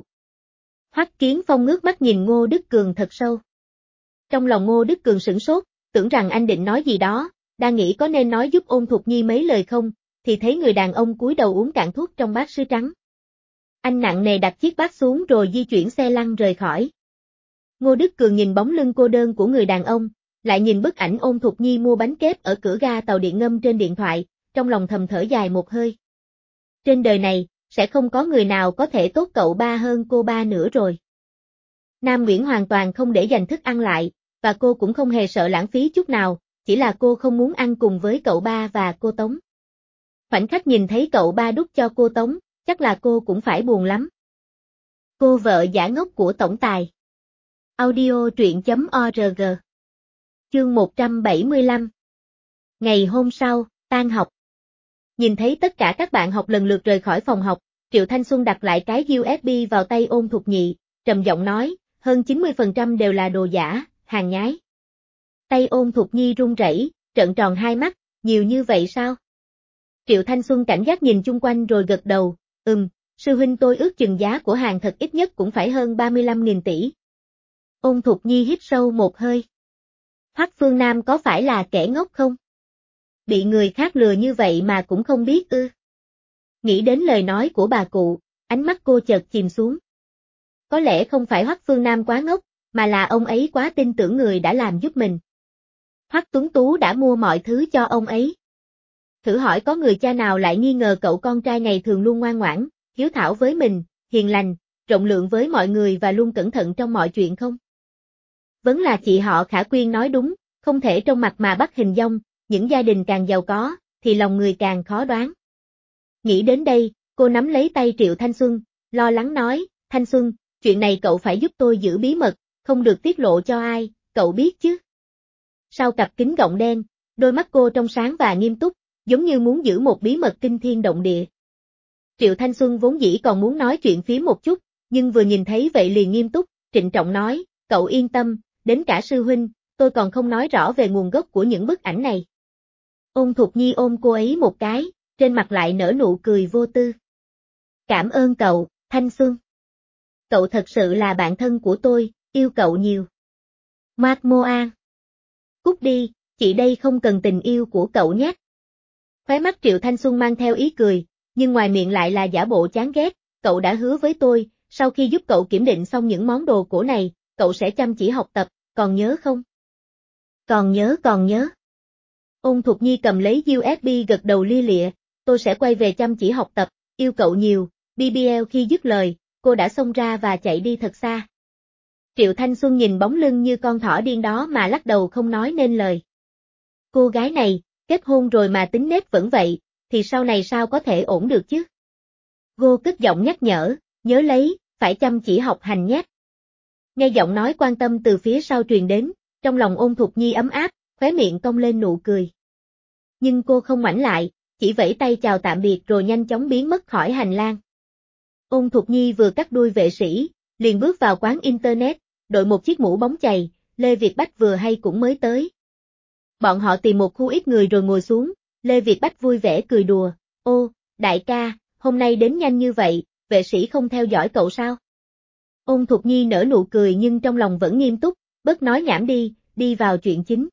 Hoắc Kiến Phong ngước mắt nhìn Ngô Đức Cường thật sâu. Trong lòng Ngô Đức Cường sửng sốt, tưởng rằng anh định nói gì đó, đang nghĩ có nên nói giúp Ôn Thục Nhi mấy lời không, thì thấy người đàn ông cúi đầu uống cạn thuốc trong bát sứ trắng. Anh nặng nề đặt chiếc bát xuống rồi di chuyển xe lăn rời khỏi. Ngô Đức Cường nhìn bóng lưng cô đơn của người đàn ông, lại nhìn bức ảnh Ôn Thục Nhi mua bánh kép ở cửa ga tàu điện ngầm trên điện thoại, trong lòng thầm thở dài một hơi. Trên đời này, sẽ không có người nào có thể tốt cậu ba hơn cô ba nữa rồi. Nam Nguyễn hoàn toàn không để dành thức ăn lại, và cô cũng không hề sợ lãng phí chút nào, chỉ là cô không muốn ăn cùng với cậu ba và cô Tống. Khoảnh khắc nhìn thấy cậu ba đút cho cô Tống, chắc là cô cũng phải buồn lắm. Cô vợ giả ngốc của tổng tài. Audio truyện.org. Chương 175. Ngày hôm sau, tan học. Nhìn thấy tất cả các bạn học lần lượt rời khỏi phòng học, Triệu Thanh Xuân đặt lại cái USB vào tay Ôn Thục Nhị, trầm giọng nói, hơn 90% đều là đồ giả, hàng nhái. Tay Ôn Thục Nhi run rẩy, trợn tròn hai mắt, nhiều như vậy sao? Triệu Thanh Xuân cảnh giác nhìn chung quanh rồi gật đầu, sư huynh tôi ước chừng giá của hàng thật ít nhất cũng phải hơn 35.000 tỷ. Ôn Thục Nhi hít sâu một hơi. Hoắc Phương Nam có phải là kẻ ngốc không? Bị người khác lừa như vậy mà cũng không biết ư? Nghĩ đến lời nói của bà cụ, ánh mắt cô chợt chìm xuống. Có lẽ không phải Hoắc Phương Nam quá ngốc, mà là ông ấy quá tin tưởng người đã làm giúp mình. Hoắc Tuấn Tú đã mua mọi thứ cho ông ấy. Thử hỏi có người cha nào lại nghi ngờ cậu con trai ngày thường luôn ngoan ngoãn, hiếu thảo với mình, hiền lành, rộng lượng với mọi người và luôn cẩn thận trong mọi chuyện không? Vẫn là chị họ Khả Quyên nói đúng, không thể trong mặt mà bắt hình dong, những gia đình càng giàu có, thì lòng người càng khó đoán. Nghĩ đến đây, cô nắm lấy tay Triệu Thanh Xuân, lo lắng nói, Thanh Xuân, chuyện này cậu phải giúp tôi giữ bí mật, không được tiết lộ cho ai, cậu biết chứ? sau cặp kính gọng đen, đôi mắt cô trong sáng và nghiêm túc, giống như muốn giữ một bí mật kinh thiên động địa. Triệu Thanh Xuân vốn dĩ còn muốn nói chuyện phía một chút, nhưng vừa nhìn thấy vậy liền nghiêm túc, trịnh trọng nói, cậu yên tâm, đến cả sư huynh, tôi còn không nói rõ về nguồn gốc của những bức ảnh này. Ôn Thục Nhi ôm cô ấy một cái, trên mặt lại nở nụ cười vô tư. Cảm ơn cậu, Thanh Xuân. Cậu thật sự là bạn thân của tôi, yêu cậu nhiều. Mạc Mô An. Cút đi, chị đây không cần tình yêu của cậu nhé. Khóe mắt Triệu Thanh Xuân mang theo ý cười, nhưng ngoài miệng lại là giả bộ chán ghét, cậu đã hứa với tôi, sau khi giúp cậu kiểm định xong những món đồ cổ này, cậu sẽ chăm chỉ học tập, còn nhớ không? Còn nhớ. Ôn Thục Nhi cầm lấy USB gật đầu lia lịa, tôi sẽ quay về chăm chỉ học tập, yêu cậu nhiều, BBL khi dứt lời, cô đã xông ra và chạy đi thật xa. Triệu Thanh Xuân nhìn bóng lưng như con thỏ điên đó mà lắc đầu không nói nên lời. Cô gái này, kết hôn rồi mà tính nết vẫn vậy, thì sau này sao có thể ổn được chứ? Cô cất giọng nhắc nhớ lấy, phải chăm chỉ học hành nhé. Nghe giọng nói quan tâm từ phía sau truyền đến, trong lòng Ôn Thục Nhi ấm áp, khóe miệng cong lên nụ cười. Nhưng cô không ngoảnh lại, chỉ vẫy tay chào tạm biệt rồi nhanh chóng biến mất khỏi hành lang. Ôn Thục Nhi vừa cắt đuôi vệ sĩ, liền bước vào quán internet, đội một chiếc mũ bóng chày, Lê Việt Bách vừa hay cũng mới tới. Bọn họ tìm một khu ít người rồi ngồi xuống, Lê Việt Bách vui vẻ cười đùa, ô, đại ca, hôm nay đến nhanh như vậy, vệ sĩ không theo dõi cậu sao? Ôn Thục Nhi nở nụ cười nhưng trong lòng vẫn nghiêm túc, bớt nói nhảm đi vào chuyện chính.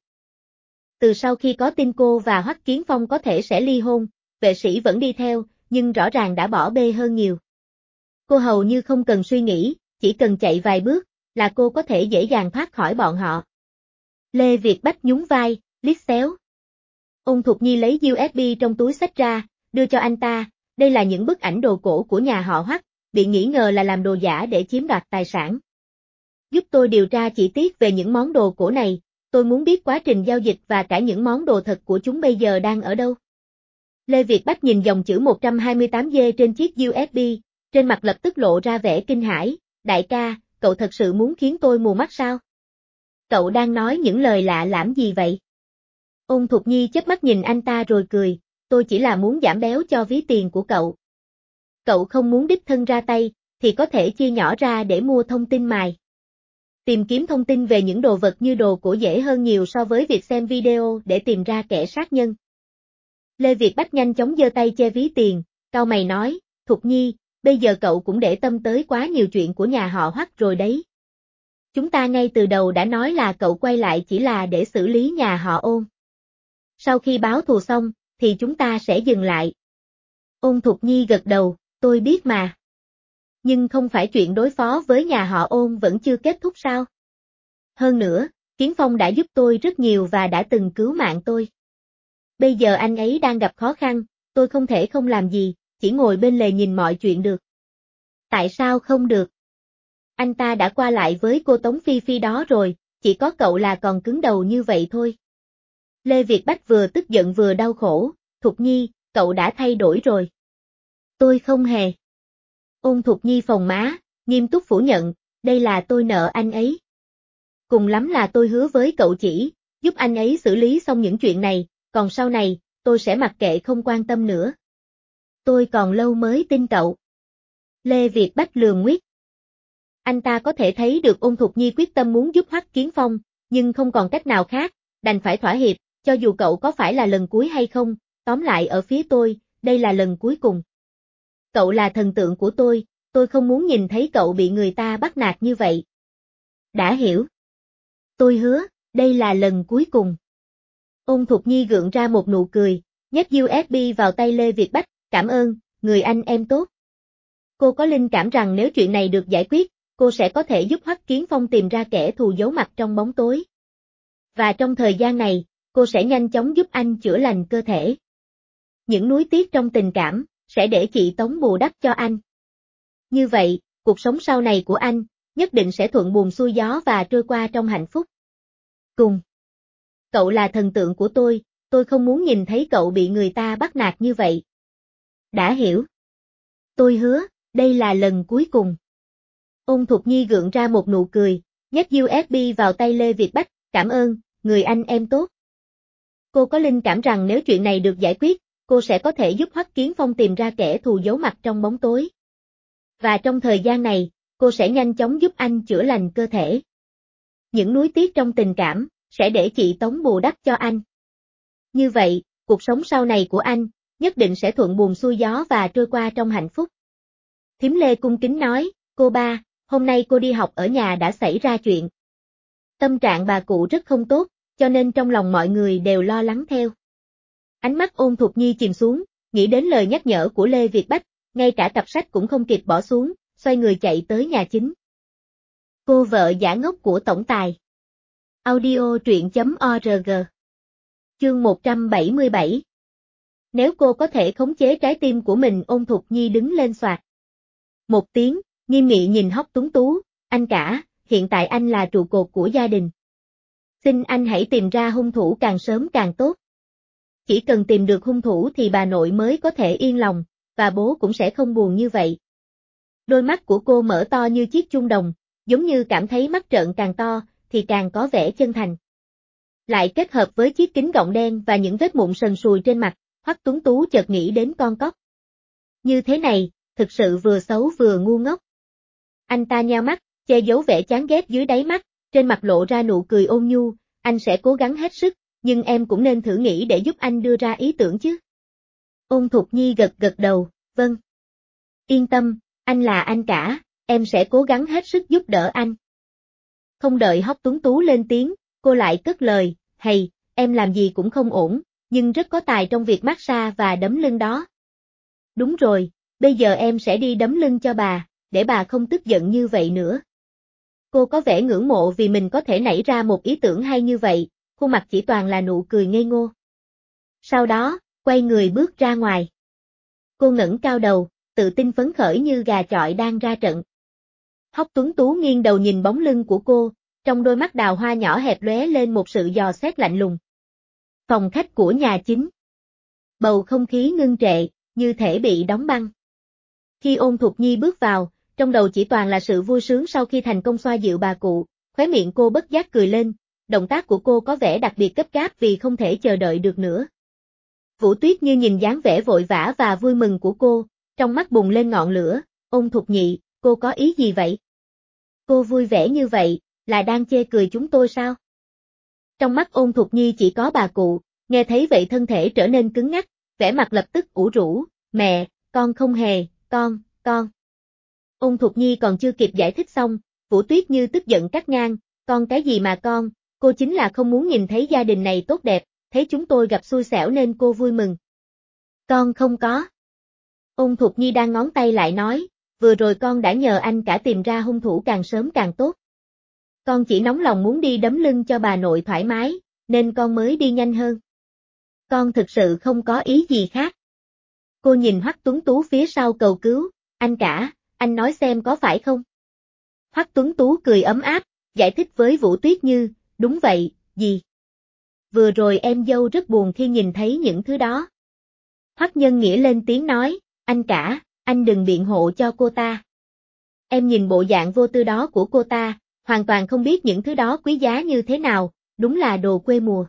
Từ sau khi có tin cô và Hoắc Kiến Phong có thể sẽ ly hôn, vệ sĩ vẫn đi theo, nhưng rõ ràng đã bỏ bê hơn nhiều. Cô hầu như không cần suy nghĩ, chỉ cần chạy vài bước, là cô có thể dễ dàng thoát khỏi bọn họ. Lê Việt Bách nhún vai, liếc xéo. Ôn Thục Nhi lấy USB trong túi xách ra, đưa cho anh ta, đây là những bức ảnh đồ cổ của nhà họ Hoắc, bị nghi ngờ là làm đồ giả để chiếm đoạt tài sản. Giúp tôi điều tra chi tiết về những món đồ cổ này, tôi muốn biết quá trình giao dịch và cả những món đồ thật của chúng bây giờ đang ở đâu. Lê Việt Bách nhìn dòng chữ 128G trên chiếc USB, trên mặt lập tức lộ ra vẻ kinh hãi, đại ca, cậu thật sự muốn khiến tôi mù mắt sao? Cậu đang nói những lời lạ lãm gì vậy? Ôn Thục Nhi chớp mắt nhìn anh ta rồi cười, tôi chỉ là muốn giảm béo cho ví tiền của cậu. Cậu không muốn đích thân ra tay, thì có thể chia nhỏ ra để mua thông tin mài. Tìm kiếm thông tin về những đồ vật như đồ cổ dễ hơn nhiều so với việc xem video để tìm ra kẻ sát nhân. Lê Việt Bách nhanh chóng giơ tay che ví tiền, cau mày nói, Thục Nhi, bây giờ cậu cũng để tâm tới quá nhiều chuyện của nhà họ Hoắc rồi đấy. Chúng ta ngay từ đầu đã nói là cậu quay lại chỉ là để xử lý nhà họ Ôn. Sau khi báo thù xong, thì chúng ta sẽ dừng lại. Ôn Thục Nhi gật đầu, tôi biết mà. Nhưng không phải chuyện đối phó với nhà họ Ôn vẫn chưa kết thúc sao? Hơn nữa, Kiến Phong đã giúp tôi rất nhiều và đã từng cứu mạng tôi. Bây giờ anh ấy đang gặp khó khăn, tôi không thể không làm gì, chỉ ngồi bên lề nhìn mọi chuyện được. Tại sao không được? Anh ta đã qua lại với cô Tống Phi Phi đó rồi, chỉ có cậu là còn cứng đầu như vậy thôi. Lê Việt Bách vừa tức giận vừa đau khổ, Thục Nhi, cậu đã thay đổi rồi. Tôi không hề. Ôn Thục Nhi phồng má, nghiêm túc phủ nhận, đây là tôi nợ anh ấy. Cùng lắm là tôi hứa với cậu chỉ, giúp anh ấy xử lý xong những chuyện này, còn sau này, tôi sẽ mặc kệ không quan tâm nữa. Tôi còn lâu mới tin cậu. Lê Việt Bách lườm nguyết. Anh ta có thể thấy được Ôn Thục Nhi quyết tâm muốn giúp Hoắc Kiến Phong, nhưng không còn cách nào khác, đành phải thỏa hiệp, cho dù cậu có phải là lần cuối hay không, tóm lại ở phía tôi, đây là lần cuối cùng. Cậu là thần tượng của tôi không muốn nhìn thấy cậu bị người ta bắt nạt như vậy. Đã hiểu. Tôi hứa, đây là lần cuối cùng. Ôn Thục Nhi gượng ra một nụ cười, nhét USB vào tay Lê Việt Bách, cảm ơn, người anh em tốt. Cô có linh cảm rằng nếu chuyện này được giải quyết, cô sẽ có thể giúp Hoắc Kiến Phong tìm ra kẻ thù giấu mặt trong bóng tối. Và trong thời gian này, cô sẽ nhanh chóng giúp anh chữa lành cơ thể. Những nuối tiếc trong tình cảm, sẽ để chị Tống bù đắp cho anh. Như vậy, cuộc sống sau này của anh, nhất định sẽ thuận buồm xuôi gió và trôi qua trong hạnh phúc. Cùng. Cậu là thần tượng của tôi không muốn nhìn thấy cậu bị người ta bắt nạt như vậy. Đã hiểu. Tôi hứa, đây là lần cuối cùng. Ôn Thục Nhi gượng ra một nụ cười, nhét USB vào tay Lê Việt Bách, cảm ơn, người anh em tốt. Cô có linh cảm rằng nếu chuyện này được giải quyết, cô sẽ có thể giúp Hoắc Kiến Phong tìm ra kẻ thù giấu mặt trong bóng tối. Và trong thời gian này, cô sẽ nhanh chóng giúp anh chữa lành cơ thể. Những nuối tiếc trong tình cảm, sẽ để chị Tống bù đắp cho anh. Như vậy, cuộc sống sau này của anh, nhất định sẽ thuận buồm xuôi gió và trôi qua trong hạnh phúc. Thím Lê cung kính nói, cô ba, hôm nay cô đi học ở nhà đã xảy ra chuyện. Tâm trạng bà cụ rất không tốt, cho nên trong lòng mọi người đều lo lắng theo. Ánh mắt Ôn Thục Nhi chìm xuống, nghĩ đến lời nhắc nhở của Lê Việt Bách, ngay cả cặp sách cũng không kịp bỏ xuống, xoay người chạy tới nhà chính. Cô vợ giả ngốc của tổng tài. Audio truyện.org. Chương 177. Nếu cô có thể khống chế trái tim của mình, Ôn Thục Nhi đứng lên soạt. Một tiếng, nghiêm nghị nhìn Hoắc Tuấn Tú, anh cả, hiện tại anh là trụ cột của gia đình. Xin anh hãy tìm ra hung thủ càng sớm càng tốt. Chỉ cần tìm được hung thủ thì bà nội mới có thể yên lòng, và bố cũng sẽ không buồn như vậy. Đôi mắt của cô mở to như chiếc chuông đồng, giống như cảm thấy mắt trợn càng to, thì càng có vẻ chân thành. Lại kết hợp với chiếc kính gọng đen và những vết mụn sần sùi trên mặt, Hoắc Tuấn Tú chợt nghĩ đến con cóc. Như thế này, thực sự vừa xấu vừa ngu ngốc. Anh ta nheo mắt, che giấu vẻ chán ghét dưới đáy mắt, trên mặt lộ ra nụ cười ôn nhu, anh sẽ cố gắng hết sức, nhưng em cũng nên thử nghĩ để giúp anh đưa ra ý tưởng chứ. Ôn Thục Nhi gật gật đầu, vâng. Yên tâm, anh là anh cả, em sẽ cố gắng hết sức giúp đỡ anh. Không đợi Hoắc Tuấn Tú lên tiếng, cô lại cất lời, hay, em làm gì cũng không ổn, nhưng rất có tài trong việc massage và đấm lưng đó. Đúng rồi, bây giờ em sẽ đi đấm lưng cho bà, để bà không tức giận như vậy nữa. Cô có vẻ ngưỡng mộ vì mình có thể nảy ra một ý tưởng hay như vậy, khuôn mặt chỉ toàn là nụ cười ngây ngô. Sau đó, quay người bước ra ngoài. Cô ngẩng cao đầu, tự tin phấn khởi như gà chọi đang ra trận. Hoắc Tuấn Tú nghiêng đầu nhìn bóng lưng của cô, trong đôi mắt đào hoa nhỏ hẹp lóe lên một sự dò xét lạnh lùng. Phòng khách của nhà chính. Bầu không khí ngưng trệ, như thể bị đóng băng. Khi Ôn Thục Nhi bước vào, trong đầu chỉ toàn là sự vui sướng sau khi thành công xoa dịu bà cụ, khóe miệng cô bất giác cười lên, động tác của cô có vẻ đặc biệt gấp gáp vì không thể chờ đợi được nữa. Vũ Tuyết Như nhìn dáng vẻ vội vã và vui mừng của cô, trong mắt bùng lên ngọn lửa, Ôn Thục Nhị, cô có ý gì vậy? Cô vui vẻ như vậy, là đang chê cười chúng tôi sao? Trong mắt Ôn Thục Nhi chỉ có bà cụ, nghe thấy vậy thân thể trở nên cứng ngắc, vẻ mặt lập tức ủ rũ, mẹ, con không hề, con. Ôn Thục Nhi còn chưa kịp giải thích xong, Vũ Tuyết Như tức giận cắt ngang, con cái gì mà con, cô chính là không muốn nhìn thấy gia đình này tốt đẹp, thấy chúng tôi gặp xui xẻo nên cô vui mừng. Con không có. Ôn Thục Nhi đang ngón tay lại nói, vừa rồi con đã nhờ anh cả tìm ra hung thủ càng sớm càng tốt. Con chỉ nóng lòng muốn đi đấm lưng cho bà nội thoải mái, nên con mới đi nhanh hơn. Con thực sự không có ý gì khác. Cô nhìn Hoắc Tuấn Tú phía sau cầu cứu, anh cả, anh nói xem có phải không? Hoắc Tuấn Tú cười ấm áp, giải thích với Vũ Tuyết Như, đúng vậy, gì? Vừa rồi em dâu rất buồn khi nhìn thấy những thứ đó. Hoắc Nhân Nghĩa lên tiếng nói, anh cả, anh đừng biện hộ cho cô ta. Em nhìn bộ dạng vô tư đó của cô ta, hoàn toàn không biết những thứ đó quý giá như thế nào, đúng là đồ quê mùa.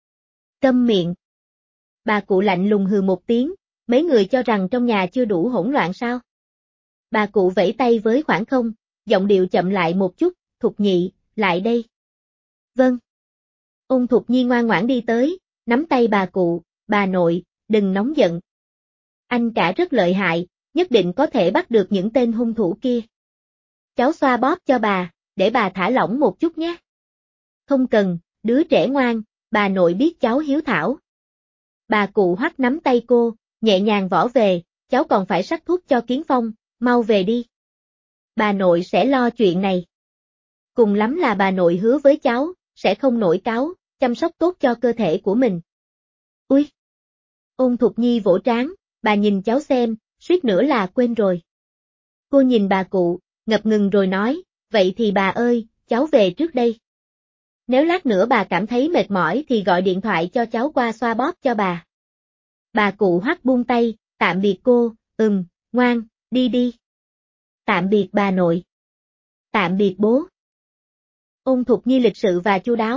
Câm miệng. Bà cụ lạnh lùng hừ một tiếng, mấy người cho rằng trong nhà chưa đủ hỗn loạn sao? Bà cụ vẫy tay với khoảng không, giọng điệu chậm lại một chút, Thục Nhị, lại đây. Vâng. Ôn Thục Nhi ngoan ngoãn đi tới, nắm tay bà cụ, bà nội, đừng nóng giận. Anh cả rất lợi hại, nhất định có thể bắt được những tên hung thủ kia. Cháu xoa bóp cho bà, để bà thả lỏng một chút nhé. Không cần, đứa trẻ ngoan, bà nội biết cháu hiếu thảo. Bà cụ Hoắc nắm tay cô, nhẹ nhàng võ về, cháu còn phải sắc thuốc cho Kiến Phong, mau về đi. Bà nội sẽ lo chuyện này. Cùng lắm là bà nội hứa với cháu, sẽ không nổi cáu, chăm sóc tốt cho cơ thể của mình. Ui! Ôn Thục Nhi vỗ trán, bà nhìn cháu xem, suýt nữa là quên rồi. Cô nhìn bà cụ, ngập ngừng rồi nói, vậy thì bà ơi, cháu về trước đây. Nếu lát nữa bà cảm thấy mệt mỏi thì gọi điện thoại cho cháu qua xoa bóp cho bà. Bà cụ Hoắc buông tay, tạm biệt cô, ngoan, đi đi. Tạm biệt bà nội. Tạm biệt bố. Ôn Thục Nhi lịch sự và chu đáo,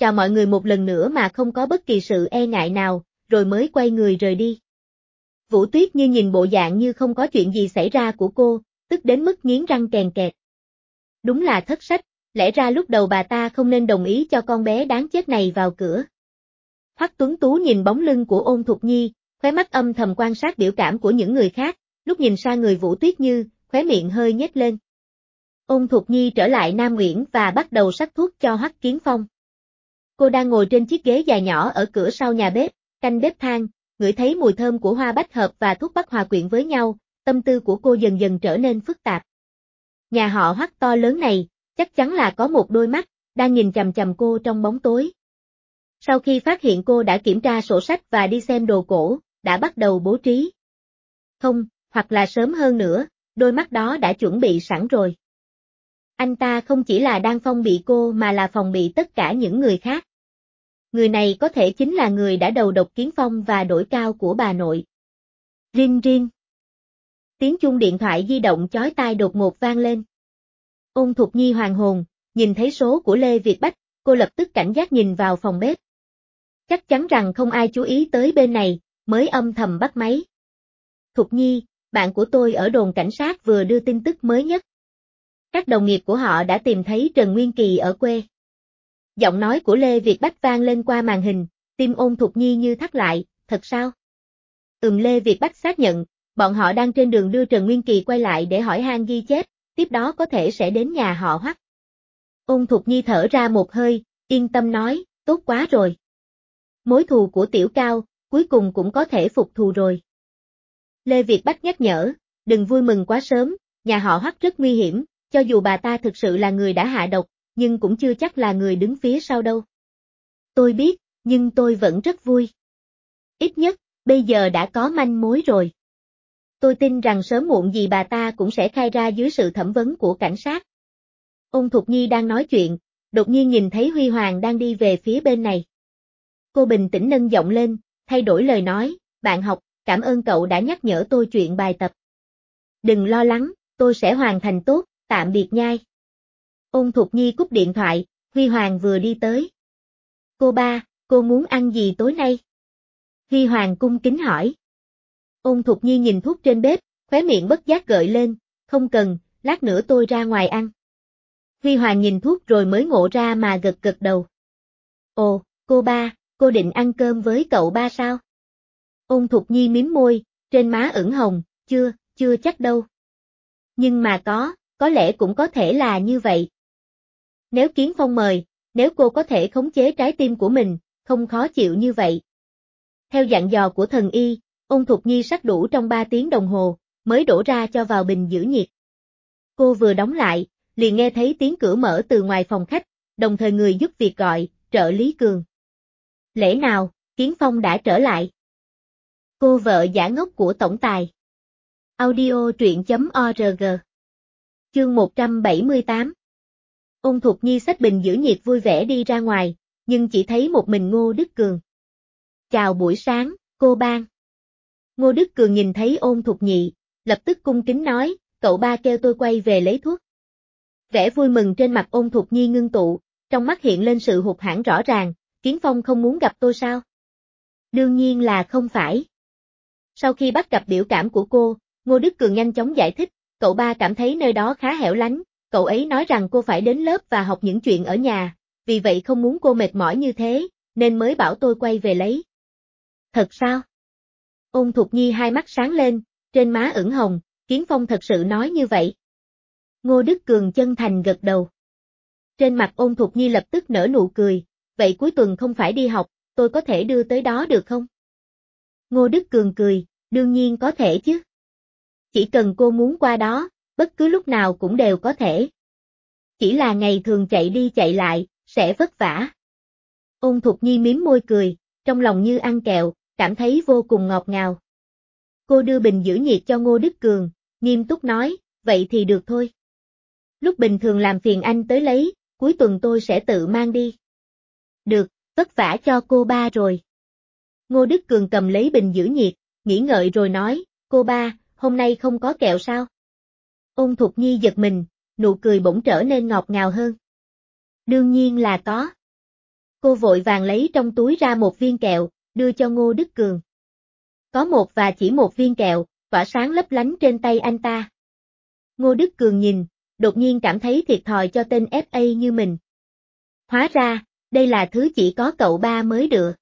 chào mọi người một lần nữa mà không có bất kỳ sự e ngại nào, rồi mới quay người rời đi. Vũ Tuyết Như nhìn bộ dạng như không có chuyện gì xảy ra của cô, tức đến mức nghiến răng kèn kẹt. Đúng là thất sách, lẽ ra lúc đầu bà ta không nên đồng ý cho con bé đáng chết này vào cửa. Hoắc Tuấn Tú nhìn bóng lưng của Ôn Thục Nhi, khóe mắt âm thầm quan sát biểu cảm của những người khác, lúc nhìn sang người Vũ Tuyết Như, khóe miệng hơi nhếch lên. Ôn Thục Nhi trở lại Nam Nguyễn và bắt đầu sắc thuốc cho Hoắc Kiến Phong. Cô đang ngồi trên chiếc ghế dài nhỏ ở cửa sau nhà bếp, canh bếp than, ngửi thấy mùi thơm của hoa bách hợp và thuốc bắc hòa quyện với nhau, tâm tư của cô dần dần trở nên phức tạp. Nhà họ Hoắc to lớn này, chắc chắn là có một đôi mắt, đang nhìn chằm chằm cô trong bóng tối. Sau khi phát hiện cô đã kiểm tra sổ sách và đi xem đồ cổ, đã bắt đầu bố trí. Không, hoặc là sớm hơn nữa, đôi mắt đó đã chuẩn bị sẵn rồi. Anh ta không chỉ là đang phong bị cô mà là phòng bị tất cả những người khác. Người này có thể chính là người đã đầu độc Kiến Phong và đổi cao của bà nội. Ring ring. Tiếng chuông điện thoại di động chói tai đột ngột vang lên. Ôn Thục Nhi hoàn hồn, nhìn thấy số của Lê Việt Bách, cô lập tức cảnh giác nhìn vào phòng bếp. Chắc chắn rằng không ai chú ý tới bên này, mới âm thầm bắt máy. Thục Nhi, bạn của tôi ở đồn cảnh sát vừa đưa tin tức mới nhất. Các đồng nghiệp của họ đã tìm thấy Trần Nguyên Kỳ ở quê. Giọng nói của Lê Việt Bách vang lên qua màn hình, tim Ôn Thục Nhi như thắt lại, thật sao? Lê Việt Bách xác nhận, bọn họ đang trên đường đưa Trần Nguyên Kỳ quay lại để hỏi han ghi chép, tiếp đó có thể sẽ đến nhà họ Hoắc. Ôn Thục Nhi thở ra một hơi, yên tâm nói, tốt quá rồi. Mối thù của Tiểu Cao, cuối cùng cũng có thể phục thù rồi. Lê Việt Bách nhắc nhở, đừng vui mừng quá sớm, nhà họ Hoắc rất nguy hiểm, cho dù bà ta thực sự là người đã hạ độc, nhưng cũng chưa chắc là người đứng phía sau đâu. Tôi biết, nhưng tôi vẫn rất vui. Ít nhất, bây giờ đã có manh mối rồi. Tôi tin rằng sớm muộn gì bà ta cũng sẽ khai ra dưới sự thẩm vấn của cảnh sát. Ôn Thục Nhi đang nói chuyện, đột nhiên nhìn thấy Huy Hoàng đang đi về phía bên này. Cô bình tĩnh nâng giọng lên, thay đổi lời nói, bạn học, cảm ơn cậu đã nhắc nhở tôi chuyện bài tập. Đừng lo lắng, tôi sẽ hoàn thành tốt, tạm biệt nhai. Ôn Thục Nhi cúp điện thoại, Huy Hoàng vừa đi tới. Cô ba, cô muốn ăn gì tối nay? Huy Hoàng cung kính hỏi. Ôn Thục Nhi nhìn thuốc trên bếp, khóe miệng bất giác gợi lên, không cần, lát nữa tôi ra ngoài ăn. Huy Hoàng nhìn thuốc rồi mới ngộ ra mà gật gật đầu. Ồ, cô ba, cô định ăn cơm với cậu ba sao? Ôn Thục Nhi mím môi, trên má ửng hồng, chưa chắc đâu. Nhưng mà có lẽ cũng có thể là như vậy. Nếu Kiến Phong mời, nếu cô có thể khống chế trái tim của mình, không khó chịu như vậy. Theo dặn dò của thần y, Ôn Thục Nhi sắc đủ trong 3 tiếng đồng hồ, mới đổ ra cho vào bình giữ nhiệt. Cô vừa đóng lại, liền nghe thấy tiếng cửa mở từ ngoài phòng khách, đồng thời người giúp việc gọi, trợ lý Cường. Lẽ nào, Kiến Phong đã trở lại? Cô vợ giả ngốc của tổng tài. Audio truyện.org. Chương 178. Ôn Thục Nhi xách bình giữ nhiệt vui vẻ đi ra ngoài, nhưng chỉ thấy một mình Ngô Đức Cường. Chào buổi sáng, cô Ban. Ngô Đức Cường nhìn thấy Ôn Thục Nhi, lập tức cung kính nói, cậu ba kêu tôi quay về lấy thuốc. Vẻ vui mừng trên mặt Ôn Thục Nhi ngưng tụ, trong mắt hiện lên sự hụt hẫng rõ ràng, Kiến Phong không muốn gặp tôi sao? Đương nhiên là không phải. Sau khi bắt gặp biểu cảm của cô, Ngô Đức Cường nhanh chóng giải thích, cậu ba cảm thấy nơi đó khá hẻo lánh, cậu ấy nói rằng cô phải đến lớp và học những chuyện ở nhà, vì vậy không muốn cô mệt mỏi như thế, nên mới bảo tôi quay về lấy. Thật sao? Ôn Thục Nhi hai mắt sáng lên, trên má ửng hồng, Kiến Phong thật sự nói như vậy. Ngô Đức Cường chân thành gật đầu. Trên mặt Ôn Thục Nhi lập tức nở nụ cười, vậy cuối tuần không phải đi học, tôi có thể đưa tới đó được không? Ngô Đức Cường cười, đương nhiên có thể chứ. Chỉ cần cô muốn qua đó, bất cứ lúc nào cũng đều có thể. Chỉ là ngày thường chạy đi chạy lại, sẽ vất vả. Ôn Thục Nhi mím môi cười, trong lòng như ăn kẹo, cảm thấy vô cùng ngọt ngào. Cô đưa bình giữ nhiệt cho Ngô Đức Cường, nghiêm túc nói, vậy thì được thôi. Lúc bình thường làm phiền anh tới lấy, cuối tuần tôi sẽ tự mang đi. Được, vất vả cho cô ba rồi. Ngô Đức Cường cầm lấy bình giữ nhiệt, nghĩ ngợi rồi nói, cô ba, hôm nay không có kẹo sao? Ôn Thục Nhi giật mình, nụ cười bỗng trở nên ngọt ngào hơn. Đương nhiên là có. Cô vội vàng lấy trong túi ra một viên kẹo, đưa cho Ngô Đức Cường. Có một và chỉ một viên kẹo, tỏa sáng lấp lánh trên tay anh ta. Ngô Đức Cường nhìn, đột nhiên cảm thấy thiệt thòi cho tên FA như mình. Hóa ra, đây là thứ chỉ có cậu ba mới được.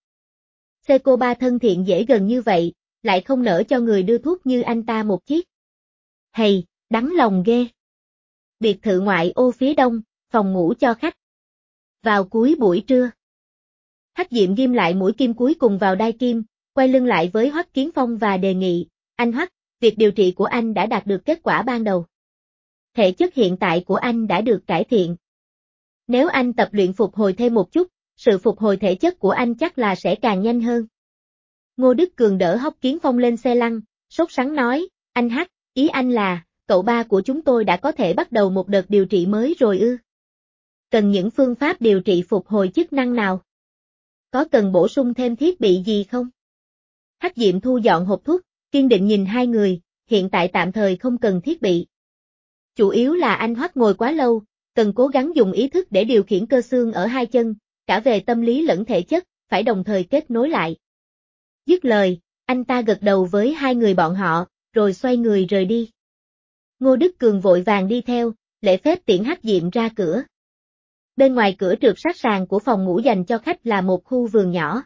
Cô ba thân thiện dễ gần như vậy, lại không nỡ cho người đưa thuốc như anh ta một chiếc. Hầy, đắng lòng ghê. Biệt thự ngoại ô phía đông, phòng ngủ cho khách. Vào cuối buổi trưa, Hách Diệm ghim lại mũi kim cuối cùng vào đai kim, quay lưng lại với Hoắc Kiến Phong và đề nghị, anh Hoắc, việc điều trị của anh đã đạt được kết quả ban đầu. Thể chất hiện tại của anh đã được cải thiện. Nếu anh tập luyện phục hồi thêm một chút, sự phục hồi thể chất của anh chắc là sẽ càng nhanh hơn. Ngô Đức Cường đỡ Hoắc Kiến Phong lên xe lăn, sốt sắng nói, anh Hách, ý anh là, cậu ba của chúng tôi đã có thể bắt đầu một đợt điều trị mới rồi ư? Cần những phương pháp điều trị phục hồi chức năng nào? Có cần bổ sung thêm thiết bị gì không? Hách Diệm thu dọn hộp thuốc, kiên định nhìn hai người, hiện tại tạm thời không cần thiết bị. Chủ yếu là anh Hoắc ngồi quá lâu, cần cố gắng dùng ý thức để điều khiển cơ xương ở hai chân, cả về tâm lý lẫn thể chất, phải đồng thời kết nối lại. Dứt lời, anh ta gật đầu với hai người bọn họ, rồi xoay người rời đi. Ngô Đức Cường vội vàng đi theo, lễ phép tiễn Hách Diệm ra cửa. Bên ngoài cửa trượt sát sàn của phòng ngủ dành cho khách là một khu vườn nhỏ.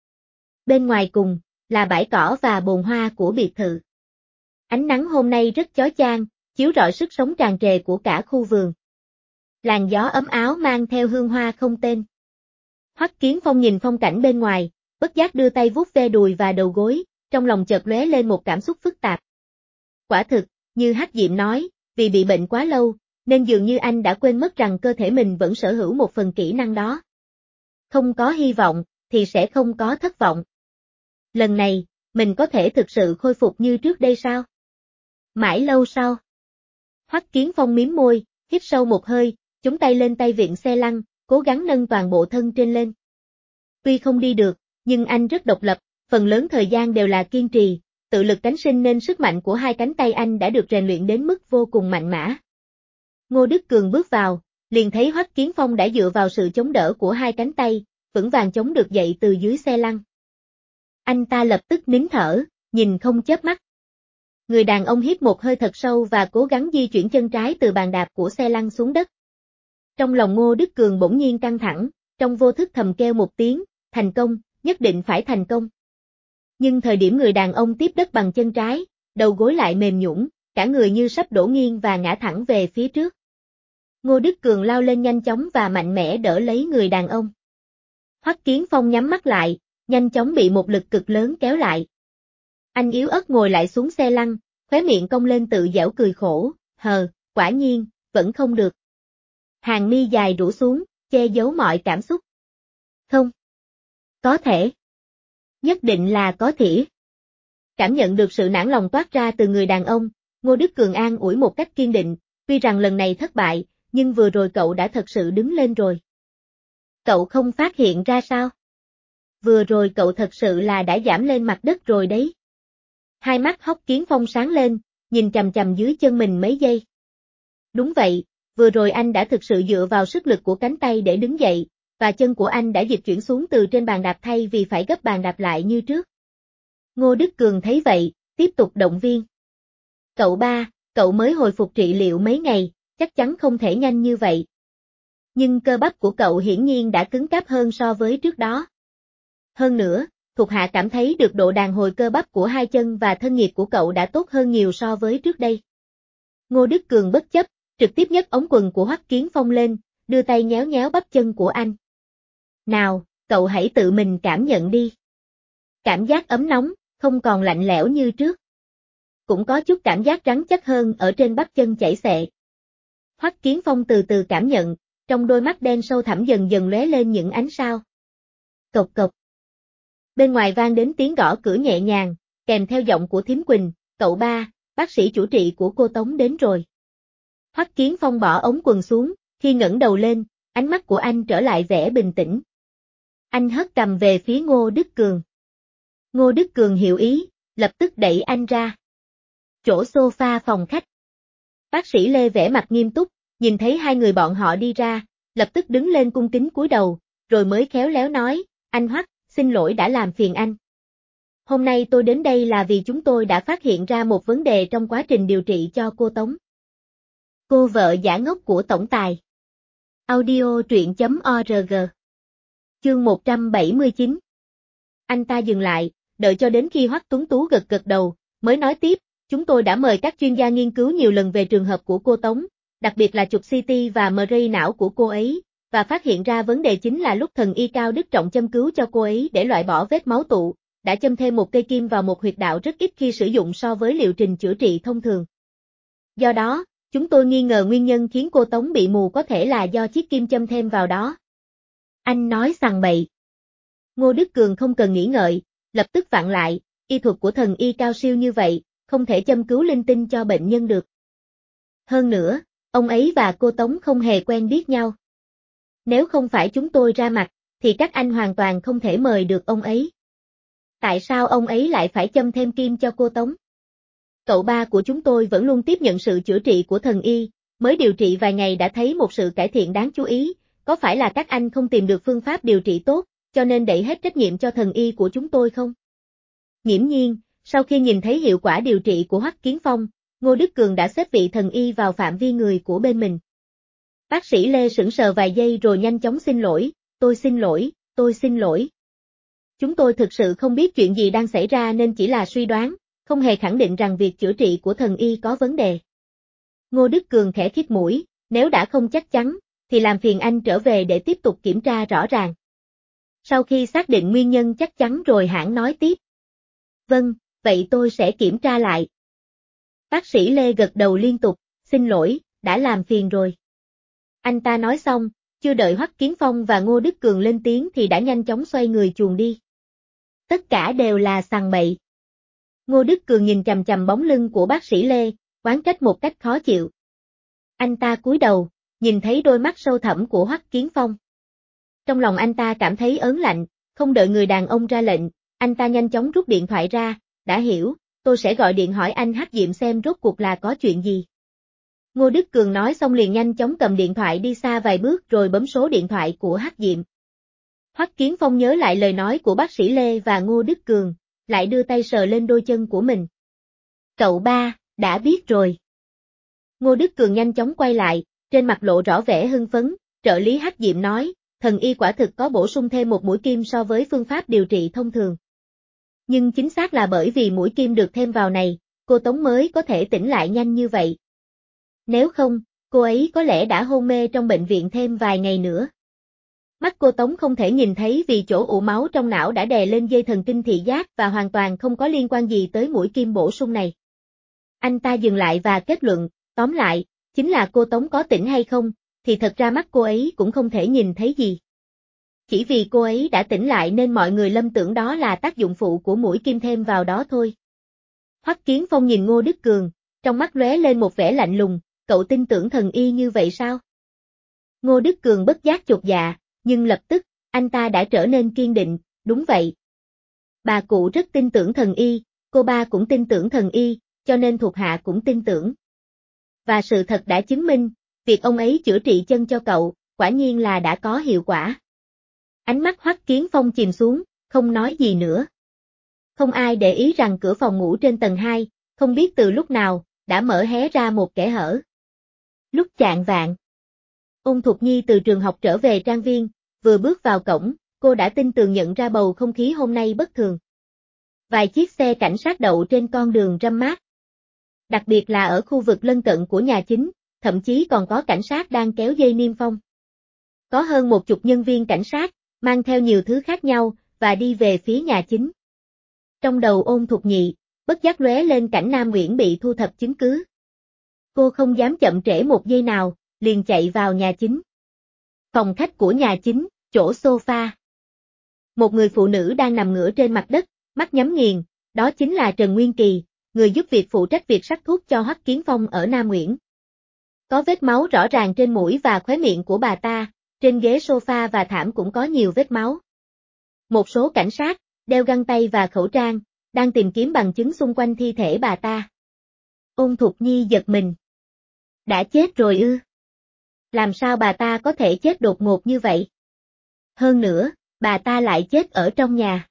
Bên ngoài cùng, là bãi cỏ và bồn hoa của biệt thự. Ánh nắng hôm nay rất chói chang, chiếu rọi sức sống tràn trề của cả khu vườn. Làn gió ấm áo mang theo hương hoa không tên. Hoắc Kiến Phong nhìn phong cảnh bên ngoài, bất giác đưa tay vuốt ve đùi và đầu gối, trong lòng chợt lóe lên một cảm xúc phức tạp. Quả thực, như Hách Diệm nói, vì bị bệnh quá lâu, nên dường như anh đã quên mất rằng cơ thể mình vẫn sở hữu một phần kỹ năng đó. Không có hy vọng, thì sẽ không có thất vọng. Lần này, mình có thể thực sự khôi phục như trước đây sao? Mãi lâu sau. Hoắc Kiến Phong mím môi, hít sâu một hơi, chống tay lên tay vịn xe lăn, cố gắng nâng toàn bộ thân trên lên. Tuy không đi được, nhưng anh rất độc lập, phần lớn thời gian đều là kiên trì, tự lực cánh sinh nên sức mạnh của hai cánh tay anh đã được rèn luyện đến mức vô cùng mạnh mẽ. Ngô Đức Cường bước vào, liền thấy Hoắc Kiến Phong đã dựa vào sự chống đỡ của hai cánh tay, vững vàng chống được dậy từ dưới xe lăn. Anh ta lập tức nín thở, nhìn không chớp mắt. Người đàn ông hít một hơi thật sâu và cố gắng di chuyển chân trái từ bàn đạp của xe lăn xuống đất. Trong lòng Ngô Đức Cường bỗng nhiên căng thẳng, trong vô thức thầm kêu một tiếng, thành công, nhất định phải thành công. Nhưng thời điểm người đàn ông tiếp đất bằng chân trái, đầu gối lại mềm nhũn, cả người như sắp đổ nghiêng và ngã thẳng về phía trước. Ngô Đức Cường lao lên nhanh chóng và mạnh mẽ đỡ lấy người đàn ông. Hoắc Kiến Phong nhắm mắt lại, nhanh chóng bị một lực cực lớn kéo lại. Anh yếu ớt ngồi lại xuống xe lăn, khóe miệng cong lên tự giễu cười khổ, quả nhiên, vẫn không được. Hàng mi dài rũ xuống, che giấu mọi cảm xúc. Không. Có thể. Nhất định là có thể. Cảm nhận được sự nản lòng toát ra từ người đàn ông, Ngô Đức Cường an ủi một cách kiên định, tuy rằng lần này thất bại, nhưng vừa rồi cậu đã thật sự đứng lên rồi. Cậu không phát hiện ra sao? Vừa rồi cậu thật sự là đã giảm lên mặt đất rồi đấy. Hai mắt Hoắc Kiến Phong sáng lên, nhìn chằm chằm dưới chân mình mấy giây. Đúng vậy, vừa rồi anh đã thực sự dựa vào sức lực của cánh tay để đứng dậy, và chân của anh đã dịch chuyển xuống từ trên bàn đạp thay vì phải gấp bàn đạp lại như trước. Ngô Đức Cường thấy vậy, tiếp tục động viên. Cậu ba, cậu mới hồi phục trị liệu mấy ngày, chắc chắn không thể nhanh như vậy. Nhưng cơ bắp của cậu hiển nhiên đã cứng cáp hơn so với trước đó. Hơn nữa, thuộc hạ cảm thấy được độ đàn hồi cơ bắp của hai chân và thân nhiệt của cậu đã tốt hơn nhiều so với trước đây. Ngô Đức Cường bất chấp, trực tiếp nhấc ống quần của Hoắc Kiến Phong lên, đưa tay nhéo nhéo bắp chân của anh. Nào, cậu hãy tự mình cảm nhận đi. Cảm giác ấm nóng, không còn lạnh lẽo như trước. Cũng có chút cảm giác rắn chắc hơn ở trên bắp chân chảy xệ. Hoắc Kiến Phong từ từ cảm nhận, trong đôi mắt đen sâu thẳm dần dần lóe lên những ánh sao. Cộc cộc. Bên ngoài vang đến tiếng gõ cửa nhẹ nhàng, kèm theo giọng của Thím Quỳnh, cậu ba, bác sĩ chủ trị của cô Tống đến rồi. Hoắc Kiến Phong bỏ ống quần xuống, khi ngẩng đầu lên, ánh mắt của anh trở lại vẻ bình tĩnh. Anh hất cằm về phía Ngô Đức Cường. Ngô Đức Cường hiểu ý, lập tức đẩy anh ra. Chỗ sofa phòng khách. Bác sĩ Lê vẻ mặt nghiêm túc, nhìn thấy hai người bọn họ đi ra, lập tức đứng lên cung kính cúi đầu, rồi mới khéo léo nói, anh Hoắc, xin lỗi đã làm phiền anh. Hôm nay tôi đến đây là vì chúng tôi đã phát hiện ra một vấn đề trong quá trình điều trị cho cô Tống. Cô vợ giả ngốc của tổng tài. Audio truyện.org. Chương 179. Anh ta dừng lại, đợi cho đến khi Hoắc Tuấn Tú gật gật đầu, mới nói tiếp, chúng tôi đã mời các chuyên gia nghiên cứu nhiều lần về trường hợp của cô Tống, đặc biệt là chụp CT và MRI não của cô ấy, và phát hiện ra vấn đề chính là lúc thần y Cao Đức Trọng châm cứu cho cô ấy để loại bỏ vết máu tụ, đã châm thêm một cây kim vào một huyệt đạo rất ít khi sử dụng so với liệu trình chữa trị thông thường. Do đó, chúng tôi nghi ngờ nguyên nhân khiến cô Tống bị mù có thể là do chiếc kim châm thêm vào đó. Anh nói sằng bậy. Ngô Đức Cường không cần nghĩ ngợi, lập tức vặn lại, y thuật của thần y cao siêu như vậy, không thể châm cứu linh tinh cho bệnh nhân được. Hơn nữa, ông ấy và cô Tống không hề quen biết nhau. Nếu không phải chúng tôi ra mặt, thì các anh hoàn toàn không thể mời được ông ấy. Tại sao ông ấy lại phải châm thêm kim cho cô Tống? Cậu ba của chúng tôi vẫn luôn tiếp nhận sự chữa trị của thần y, mới điều trị vài ngày đã thấy một sự cải thiện đáng chú ý, có phải là các anh không tìm được phương pháp điều trị tốt, cho nên đẩy hết trách nhiệm cho thần y của chúng tôi không? Nghiễm nhiên, sau khi nhìn thấy hiệu quả điều trị của Hoắc Kiến Phong, Ngô Đức Cường đã xếp vị thần y vào phạm vi người của bên mình. Bác sĩ Lê sững sờ vài giây rồi nhanh chóng xin lỗi, tôi xin lỗi, tôi xin lỗi. Chúng tôi thực sự không biết chuyện gì đang xảy ra nên chỉ là suy đoán, không hề khẳng định rằng việc chữa trị của thần y có vấn đề. Ngô Đức Cường khẽ khít mũi, nếu đã không chắc chắn, thì làm phiền anh trở về để tiếp tục kiểm tra rõ ràng. Sau khi xác định nguyên nhân chắc chắn rồi hãng nói tiếp. Vâng, vậy tôi sẽ kiểm tra lại. Bác sĩ Lê gật đầu liên tục, xin lỗi, đã làm phiền rồi. Anh ta nói xong, chưa đợi Hoắc Kiến Phong và Ngô Đức Cường lên tiếng thì đã nhanh chóng xoay người chuồn đi. Tất cả đều là sằng bậy. Ngô Đức Cường nhìn chằm chằm bóng lưng của bác sĩ Lê, oán trách một cách khó chịu. Anh ta cúi đầu, nhìn thấy đôi mắt sâu thẳm của Hoắc Kiến Phong. Trong lòng anh ta cảm thấy ớn lạnh, không đợi người đàn ông ra lệnh, anh ta nhanh chóng rút điện thoại ra, đã hiểu, tôi sẽ gọi điện hỏi anh Hắc Diệm xem rốt cuộc là có chuyện gì. Ngô Đức Cường nói xong liền nhanh chóng cầm điện thoại đi xa vài bước rồi bấm số điện thoại của Hắc Diệm. Hoắc Kiến Phong nhớ lại lời nói của bác sĩ Lê và Ngô Đức Cường, lại đưa tay sờ lên đôi chân của mình. Cậu ba, đã biết rồi. Ngô Đức Cường nhanh chóng quay lại, trên mặt lộ rõ vẻ hưng phấn, trợ lý Hắc Diệm nói, thần y quả thực có bổ sung thêm một mũi kim so với phương pháp điều trị thông thường. Nhưng chính xác là bởi vì mũi kim được thêm vào này, cô Tống mới có thể tỉnh lại nhanh như vậy. Nếu không, cô ấy có lẽ đã hôn mê trong bệnh viện thêm vài ngày nữa. Mắt cô Tống không thể nhìn thấy vì chỗ ụ máu trong não đã đè lên dây thần kinh thị giác và hoàn toàn không có liên quan gì tới mũi kim bổ sung này. Anh ta dừng lại và kết luận, tóm lại, chính là cô Tống có tỉnh hay không, thì thật ra mắt cô ấy cũng không thể nhìn thấy gì. Chỉ vì cô ấy đã tỉnh lại nên mọi người lâm tưởng đó là tác dụng phụ của mũi kim thêm vào đó thôi. Hoắc Kiến Phong nhìn Ngô Đức Cường, trong mắt lóe lên một vẻ lạnh lùng, cậu tin tưởng thần y như vậy sao? Ngô Đức Cường bất giác chột dạ, nhưng lập tức, anh ta đã trở nên kiên định, đúng vậy. Bà cụ rất tin tưởng thần y, cô ba cũng tin tưởng thần y, cho nên thuộc hạ cũng tin tưởng. Và sự thật đã chứng minh, việc ông ấy chữa trị chân cho cậu, quả nhiên là đã có hiệu quả. Ánh mắt Hoắc Kiến Phong chìm xuống, không nói gì nữa. Không ai để ý rằng cửa phòng ngủ trên tầng 2, không biết từ lúc nào, đã mở hé ra một kẽ hở. Lúc chạng vạng, Ôn Thục Nhi từ trường học trở về trang viên, vừa bước vào cổng, cô đã tin tường nhận ra bầu không khí hôm nay bất thường. Vài chiếc xe cảnh sát đậu trên con đường râm mát. Đặc biệt là ở khu vực lân cận của nhà chính, thậm chí còn có cảnh sát đang kéo dây niêm phong. Có hơn 10 nhân viên cảnh sát, mang theo nhiều thứ khác nhau, và đi về phía nhà chính. Trong đầu Ôn Thục Nhị, bất giác lóe lên cảnh Nam Nguyễn bị thu thập chứng cứ. Cô không dám chậm trễ một giây nào, liền chạy vào nhà chính. Phòng khách của nhà chính, chỗ sofa. Một người phụ nữ đang nằm ngửa trên mặt đất, mắt nhắm nghiền, đó chính là Trần Nguyên Kỳ, người giúp việc phụ trách việc sắc thuốc cho Hoắc Kiến Phong ở Nam Nguyễn. Có vết máu rõ ràng trên mũi và khóe miệng của bà ta, trên ghế sofa và thảm cũng có nhiều vết máu. Một số cảnh sát, đeo găng tay và khẩu trang, đang tìm kiếm bằng chứng xung quanh thi thể bà ta. Ôn Thục Nhi giật mình. Đã chết rồi ư? Làm sao bà ta có thể chết đột ngột như vậy? Hơn nữa, bà ta lại chết ở trong nhà.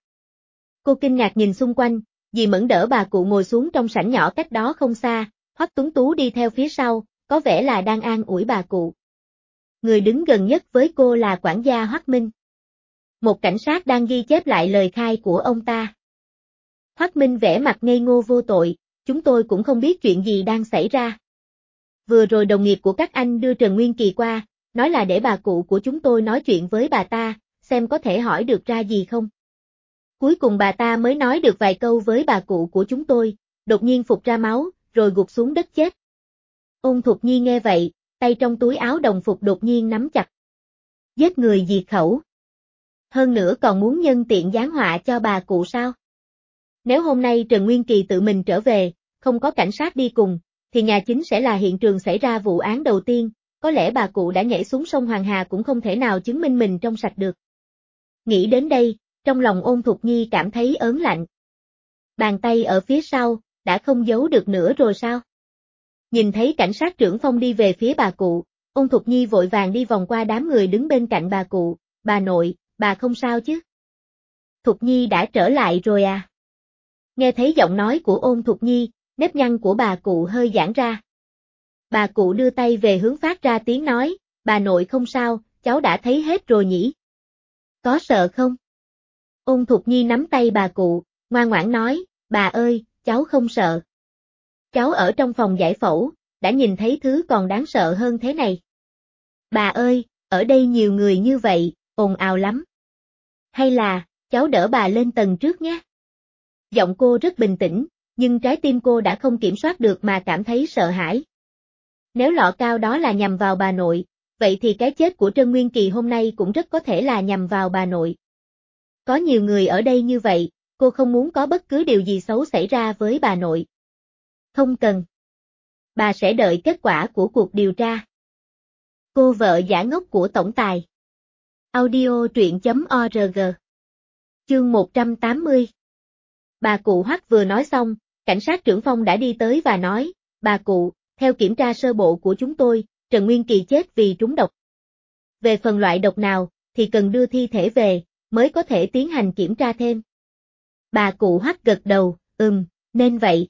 Cô kinh ngạc nhìn xung quanh, dì Mẫn đỡ bà cụ ngồi xuống trong sảnh nhỏ cách đó không xa, Hoắc Tuấn Tú đi theo phía sau, có vẻ là đang an ủi bà cụ. Người đứng gần nhất với cô là quản gia Hoắc Minh. Một cảnh sát đang ghi chép lại lời khai của ông ta. Hoắc Minh vẻ mặt ngây ngô vô tội, chúng tôi cũng không biết chuyện gì đang xảy ra. Vừa rồi đồng nghiệp của các anh đưa Trần Nguyên Kỳ qua, nói là để bà cụ của chúng tôi nói chuyện với bà ta, xem có thể hỏi được ra gì không. Cuối cùng bà ta mới nói được vài câu với bà cụ của chúng tôi, đột nhiên phụt ra máu, rồi gục xuống đất chết. Ôn Thục Nhi nghe vậy, tay trong túi áo đồng phục đột nhiên nắm chặt. Giết người diệt khẩu. Hơn nữa còn muốn nhân tiện giáng họa cho bà cụ sao? Nếu hôm nay Trần Nguyên Kỳ tự mình trở về, không có cảnh sát đi cùng, thì nhà chính sẽ là hiện trường xảy ra vụ án đầu tiên, có lẽ bà cụ đã nhảy xuống sông Hoàng Hà cũng không thể nào chứng minh mình trong sạch được. Nghĩ đến đây, trong lòng Ôn Thục Nhi cảm thấy ớn lạnh. Bàn tay ở phía sau, đã không giấu được nữa rồi sao? Nhìn thấy cảnh sát trưởng Phong đi về phía bà cụ, Ôn Thục Nhi vội vàng đi vòng qua đám người đứng bên cạnh bà cụ, bà nội, bà không sao chứ? Thục Nhi đã trở lại rồi à? Nghe thấy giọng nói của Ôn Thục Nhi, nếp nhăn của bà cụ hơi giãn ra. Bà cụ đưa tay về hướng phát ra tiếng nói, bà nội không sao, cháu đã thấy hết rồi nhỉ? Có sợ không? Ôn Thục Nhi nắm tay bà cụ, ngoan ngoãn nói, bà ơi, cháu không sợ. Cháu ở trong phòng giải phẫu, đã nhìn thấy thứ còn đáng sợ hơn thế này. Bà ơi, ở đây nhiều người như vậy, ồn ào lắm. Hay là, cháu đỡ bà lên tầng trước nhé. Giọng cô rất bình tĩnh, nhưng trái tim cô đã không kiểm soát được mà cảm thấy sợ hãi. Nếu lọ cao đó là nhằm vào bà nội, vậy thì cái chết của Trân Nguyên Kỳ hôm nay cũng rất có thể là nhằm vào bà nội. Có nhiều người ở đây như vậy, cô không muốn có bất cứ điều gì xấu xảy ra với bà nội. Không cần. Bà sẽ đợi kết quả của cuộc điều tra. Cô vợ giả ngốc của tổng tài. Audio truyện.org. Chương 180. Bà cụ Hoắc vừa nói xong, cảnh sát trưởng Phong đã đi tới và nói, bà cụ, theo kiểm tra sơ bộ của chúng tôi, Trần Nguyên Kỳ chết vì trúng độc. Về phần loại độc nào, thì cần đưa thi thể về, mới có thể tiến hành kiểm tra thêm. Bà cụ Hoắc gật đầu, nên vậy.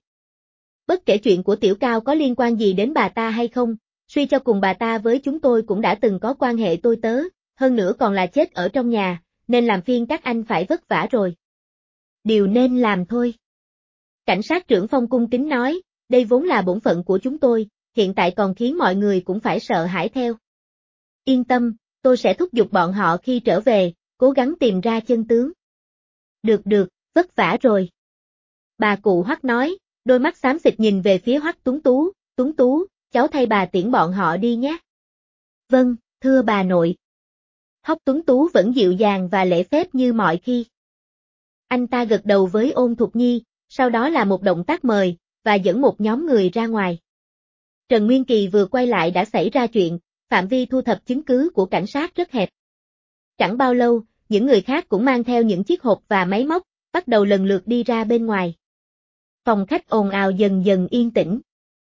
Bất kể chuyện của Tiểu Cao có liên quan gì đến bà ta hay không, suy cho cùng bà ta với chúng tôi cũng đã từng có quan hệ tôi tớ, hơn nữa còn là chết ở trong nhà, nên làm phiền các anh phải vất vả rồi. Điều nên làm thôi. Cảnh sát trưởng Phong cung kính nói, đây vốn là bổn phận của chúng tôi, hiện tại còn khiến mọi người cũng phải sợ hãi theo. Yên tâm, tôi sẽ thúc giục bọn họ khi trở về, cố gắng tìm ra chân tướng. Được, vất vả rồi. Bà cụ Hoắc nói, đôi mắt xám xịt nhìn về phía Hoắc Tuấn Tú, cháu thay bà tiễn bọn họ đi nhé. Vâng, thưa bà nội. Hoắc Tuấn Tú vẫn dịu dàng và lễ phép như mọi khi. Anh ta gật đầu với Ôn Thục Nhi, sau đó là một động tác mời, và dẫn một nhóm người ra ngoài. Trần Nguyên Kỳ vừa quay lại đã xảy ra chuyện, phạm vi thu thập chứng cứ của cảnh sát rất hẹp. Chẳng bao lâu, những người khác cũng mang theo những chiếc hộp và máy móc, bắt đầu lần lượt đi ra bên ngoài. Phòng khách ồn ào dần dần yên tĩnh.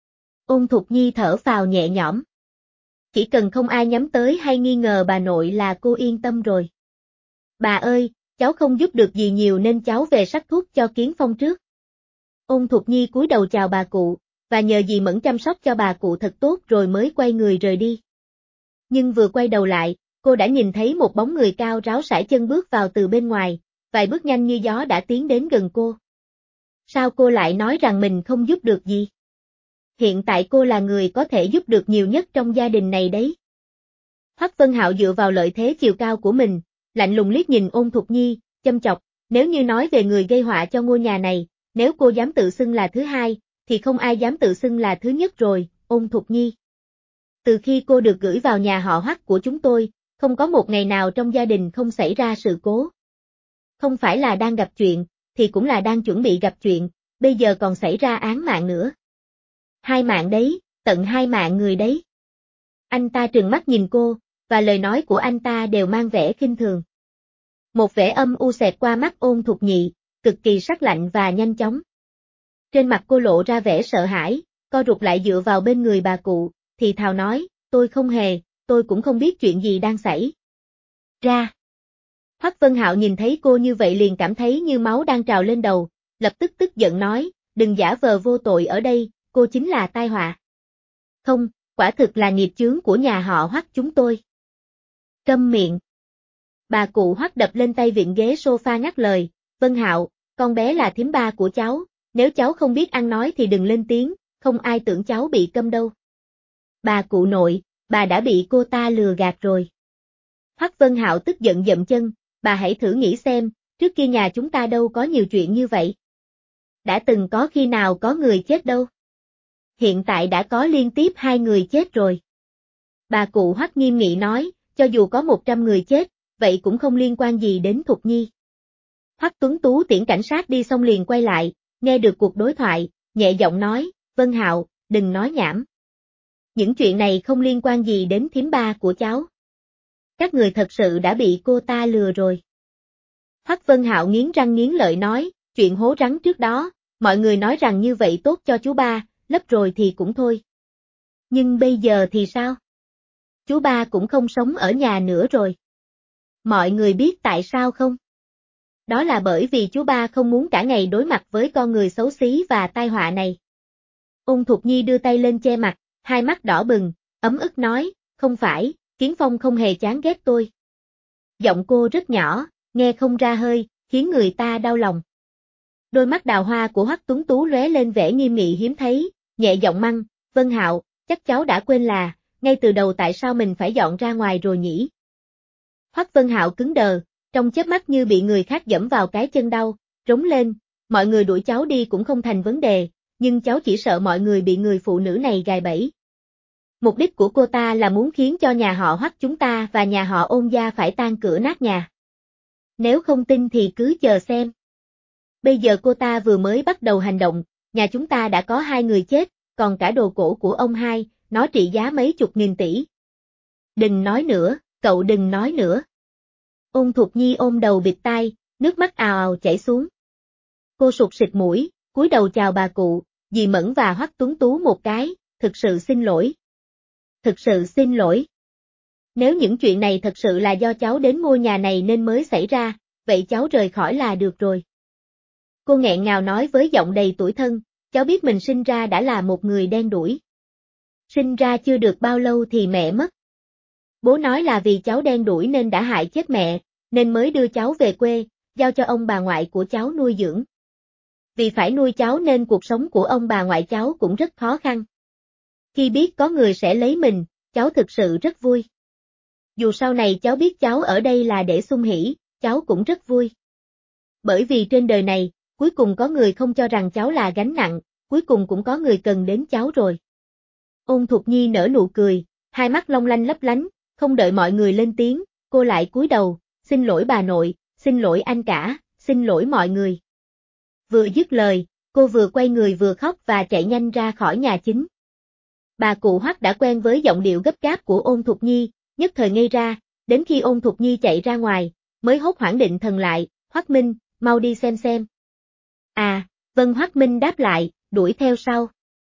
Ôn Thục Nhi thở phào nhẹ nhõm. Chỉ cần không ai nhắm tới hay nghi ngờ bà nội là cô yên tâm rồi. Bà ơi, cháu không giúp được gì nhiều nên cháu về sắc thuốc cho Kiến Phong trước. Ôn Thục Nhi cúi đầu chào bà cụ, và nhờ dì Mẫn chăm sóc cho bà cụ thật tốt rồi mới quay người rời đi. Nhưng vừa quay đầu lại, cô đã nhìn thấy một bóng người cao ráo sải chân bước vào từ bên ngoài, vài bước nhanh như gió đã tiến đến gần cô. Sao cô lại nói rằng mình không giúp được gì? Hiện tại cô là người có thể giúp được nhiều nhất trong gia đình này đấy. Hoắc Vân Hạo dựa vào lợi thế chiều cao của mình, lạnh lùng liếc nhìn Ôn Thục Nhi, châm chọc, nếu như nói về người gây họa cho ngôi nhà này, nếu cô dám tự xưng là thứ hai, thì không ai dám tự xưng là thứ nhất rồi, Ôn Thục Nhi. Từ khi cô được gửi vào nhà họ Hoắc của chúng tôi, không có một ngày nào trong gia đình không xảy ra sự cố. Không phải là đang gặp chuyện, thì cũng là đang chuẩn bị gặp chuyện, bây giờ còn xảy ra án mạng nữa. 2 mạng đấy, tận 2 mạng người đấy. Anh ta trừng mắt nhìn cô, và lời nói của anh ta đều mang vẻ khinh thường. Một vẻ âm u xẹt qua mắt Ôn Thục Nhị, cực kỳ sắc lạnh và nhanh chóng. Trên mặt cô lộ ra vẻ sợ hãi, co rụt lại dựa vào bên người bà cụ, thì thào nói, tôi không hề, tôi cũng không biết chuyện gì đang xảy ra. Hoắc Vân Hạo nhìn thấy cô như vậy liền cảm thấy như máu đang trào lên đầu, lập tức tức giận nói, đừng giả vờ vô tội ở đây, cô chính là tai họa. Không, quả thực là nghiệp chướng của nhà họ Hoắc chúng tôi. Câm miệng. Bà cụ Hoắc đập lên tay vịn ghế sofa ngắt lời, Vân Hạo, con bé là thím ba của cháu, nếu cháu không biết ăn nói thì đừng lên tiếng, không ai tưởng cháu bị câm đâu. Bà cụ nội, bà đã bị cô ta lừa gạt rồi. Hoắc Vân Hạo tức giận dậm chân, bà hãy thử nghĩ xem, trước kia nhà chúng ta đâu có nhiều chuyện như vậy. Đã từng có khi nào có người chết đâu. Hiện tại đã có liên tiếp 2 người chết rồi. Bà cụ Hoắc nghiêm nghị nói, cho dù có 100 người chết, vậy cũng không liên quan gì đến Thục Nhi. Hoắc Tuấn Tú tiễn cảnh sát đi xong liền quay lại, nghe được cuộc đối thoại, nhẹ giọng nói, Vân Hạo, đừng nói nhảm. Những chuyện này không liên quan gì đến thím ba của cháu. Các người thật sự đã bị cô ta lừa rồi. Hoắc Vân Hạo nghiến răng nghiến lợi nói, chuyện hố rắn trước đó, mọi người nói rằng như vậy tốt cho chú ba, lấp rồi thì cũng thôi. Nhưng bây giờ thì sao? Chú ba cũng không sống ở nhà nữa rồi. Mọi người biết tại sao không? Đó là bởi vì chú ba không muốn cả ngày đối mặt với con người xấu xí và tai họa này. Ôn Thục Nhi đưa tay lên che mặt, hai mắt đỏ bừng, ấm ức nói, không phải, Kiến Phong không hề chán ghét tôi. Giọng cô rất nhỏ, nghe không ra hơi, khiến người ta đau lòng. Đôi mắt đào hoa của Hoắc Tuấn Tú lóe lên vẻ nghiêm nghị hiếm thấy, nhẹ giọng mắng, Vân Hạo, chắc cháu đã quên là, ngay từ đầu tại sao mình phải dọn ra ngoài rồi nhỉ? Hoắc Vân Hạo cứng đờ, trong chớp mắt như bị người khác giẫm vào cái chân đau, rống lên, mọi người đuổi cháu đi cũng không thành vấn đề, nhưng cháu chỉ sợ mọi người bị người phụ nữ này gài bẫy. Mục đích của cô ta là muốn khiến cho nhà họ Hoắc chúng ta và nhà họ Ôn gia phải tan cửa nát nhà. Nếu không tin thì cứ chờ xem. Bây giờ cô ta vừa mới bắt đầu hành động, nhà chúng ta đã có 2 người chết, còn cả đồ cổ của ông hai, nó trị giá mấy chục nghìn tỷ. Đừng nói nữa, cậu đừng nói nữa. Ôn Thục Nhi ôm đầu bịt tai, nước mắt ào ào chảy xuống. Cô sụt sịt mũi, cúi đầu chào bà cụ, dì Mẫn và Hoắc Tuấn Tú một cái, thực sự xin lỗi. Thực sự xin lỗi. Nếu những chuyện này thật sự là do cháu đến ngôi nhà này nên mới xảy ra, vậy cháu rời khỏi là được rồi. Cô nghẹn ngào nói với giọng đầy tủi thân, cháu biết mình sinh ra đã là một người đen đủi. Sinh ra chưa được bao lâu thì mẹ mất. Bố nói là vì cháu đen đủi nên đã hại chết mẹ, nên mới đưa cháu về quê, giao cho ông bà ngoại của cháu nuôi dưỡng. Vì phải nuôi cháu nên cuộc sống của ông bà ngoại cháu cũng rất khó khăn. Khi biết có người sẽ lấy mình, cháu thực sự rất vui. Dù sau này cháu biết cháu ở đây là để sung hỉ, cháu cũng rất vui. Bởi vì trên đời này, cuối cùng có người không cho rằng cháu là gánh nặng, cuối cùng cũng có người cần đến cháu rồi. Ôn Thục Nhi nở nụ cười, hai mắt long lanh lấp lánh, không đợi mọi người lên tiếng, cô lại cúi đầu, xin lỗi bà nội, xin lỗi anh cả, xin lỗi mọi người. Vừa dứt lời, cô vừa quay người vừa khóc và chạy nhanh ra khỏi nhà chính. Bà cụ Hoắc đã quen với giọng điệu gấp gáp của Ôn Thục Nhi, nhất thời ngây ra, đến khi Ôn Thục Nhi chạy ra ngoài, mới hốt hoảng định thần lại, Hoắc Minh, mau đi xem. À, vâng Hoắc Minh đáp lại, đuổi theo sau.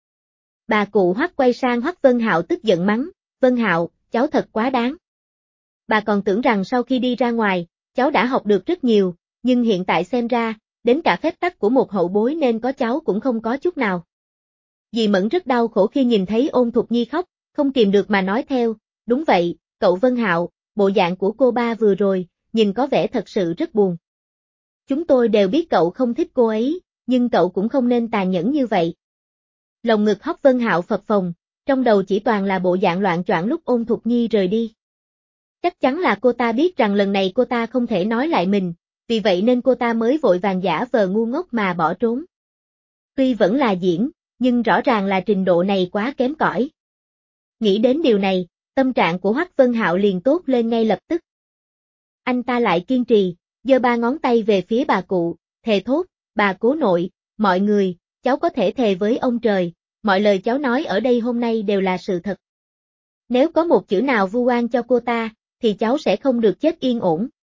Bà cụ Hoắc quay sang Hoắc Vân Hạo tức giận mắng, Vân Hạo, cháu thật quá đáng. Bà còn tưởng rằng sau khi đi ra ngoài, cháu đã học được rất nhiều, nhưng hiện tại xem ra, đến cả phép tắc của một hậu bối nên có cháu cũng không có chút nào. Dì Mẫn rất đau khổ khi nhìn thấy Ôn Thục Nhi khóc, không kìm được mà nói theo, đúng vậy, cậu Vân Hạo, bộ dạng của cô ba vừa rồi, nhìn có vẻ thật sự rất buồn. Chúng tôi đều biết cậu không thích cô ấy, nhưng cậu cũng không nên tàn nhẫn như vậy. Lồng ngực Hoắc Vân Hạo phập phồng, trong đầu chỉ toàn là bộ dạng loạn choạng lúc Ôn Thục Nhi rời đi. Chắc chắn là cô ta biết rằng lần này cô ta không thể nói lại mình, vì vậy nên cô ta mới vội vàng giả vờ ngu ngốc mà bỏ trốn. Tuy vẫn là diễn, nhưng rõ ràng là trình độ này quá kém cỏi. Nghĩ đến điều này, tâm trạng của Hoắc Vân Hạo liền tốt lên ngay lập tức. Anh ta lại kiên trì, giơ 3 ngón tay về phía bà cụ, thề thốt, bà cố nội, mọi người, cháu có thể thề với ông trời, mọi lời cháu nói ở đây hôm nay đều là sự thật. Nếu có một chữ nào vu oan cho cô ta, thì cháu sẽ không được chết yên ổn.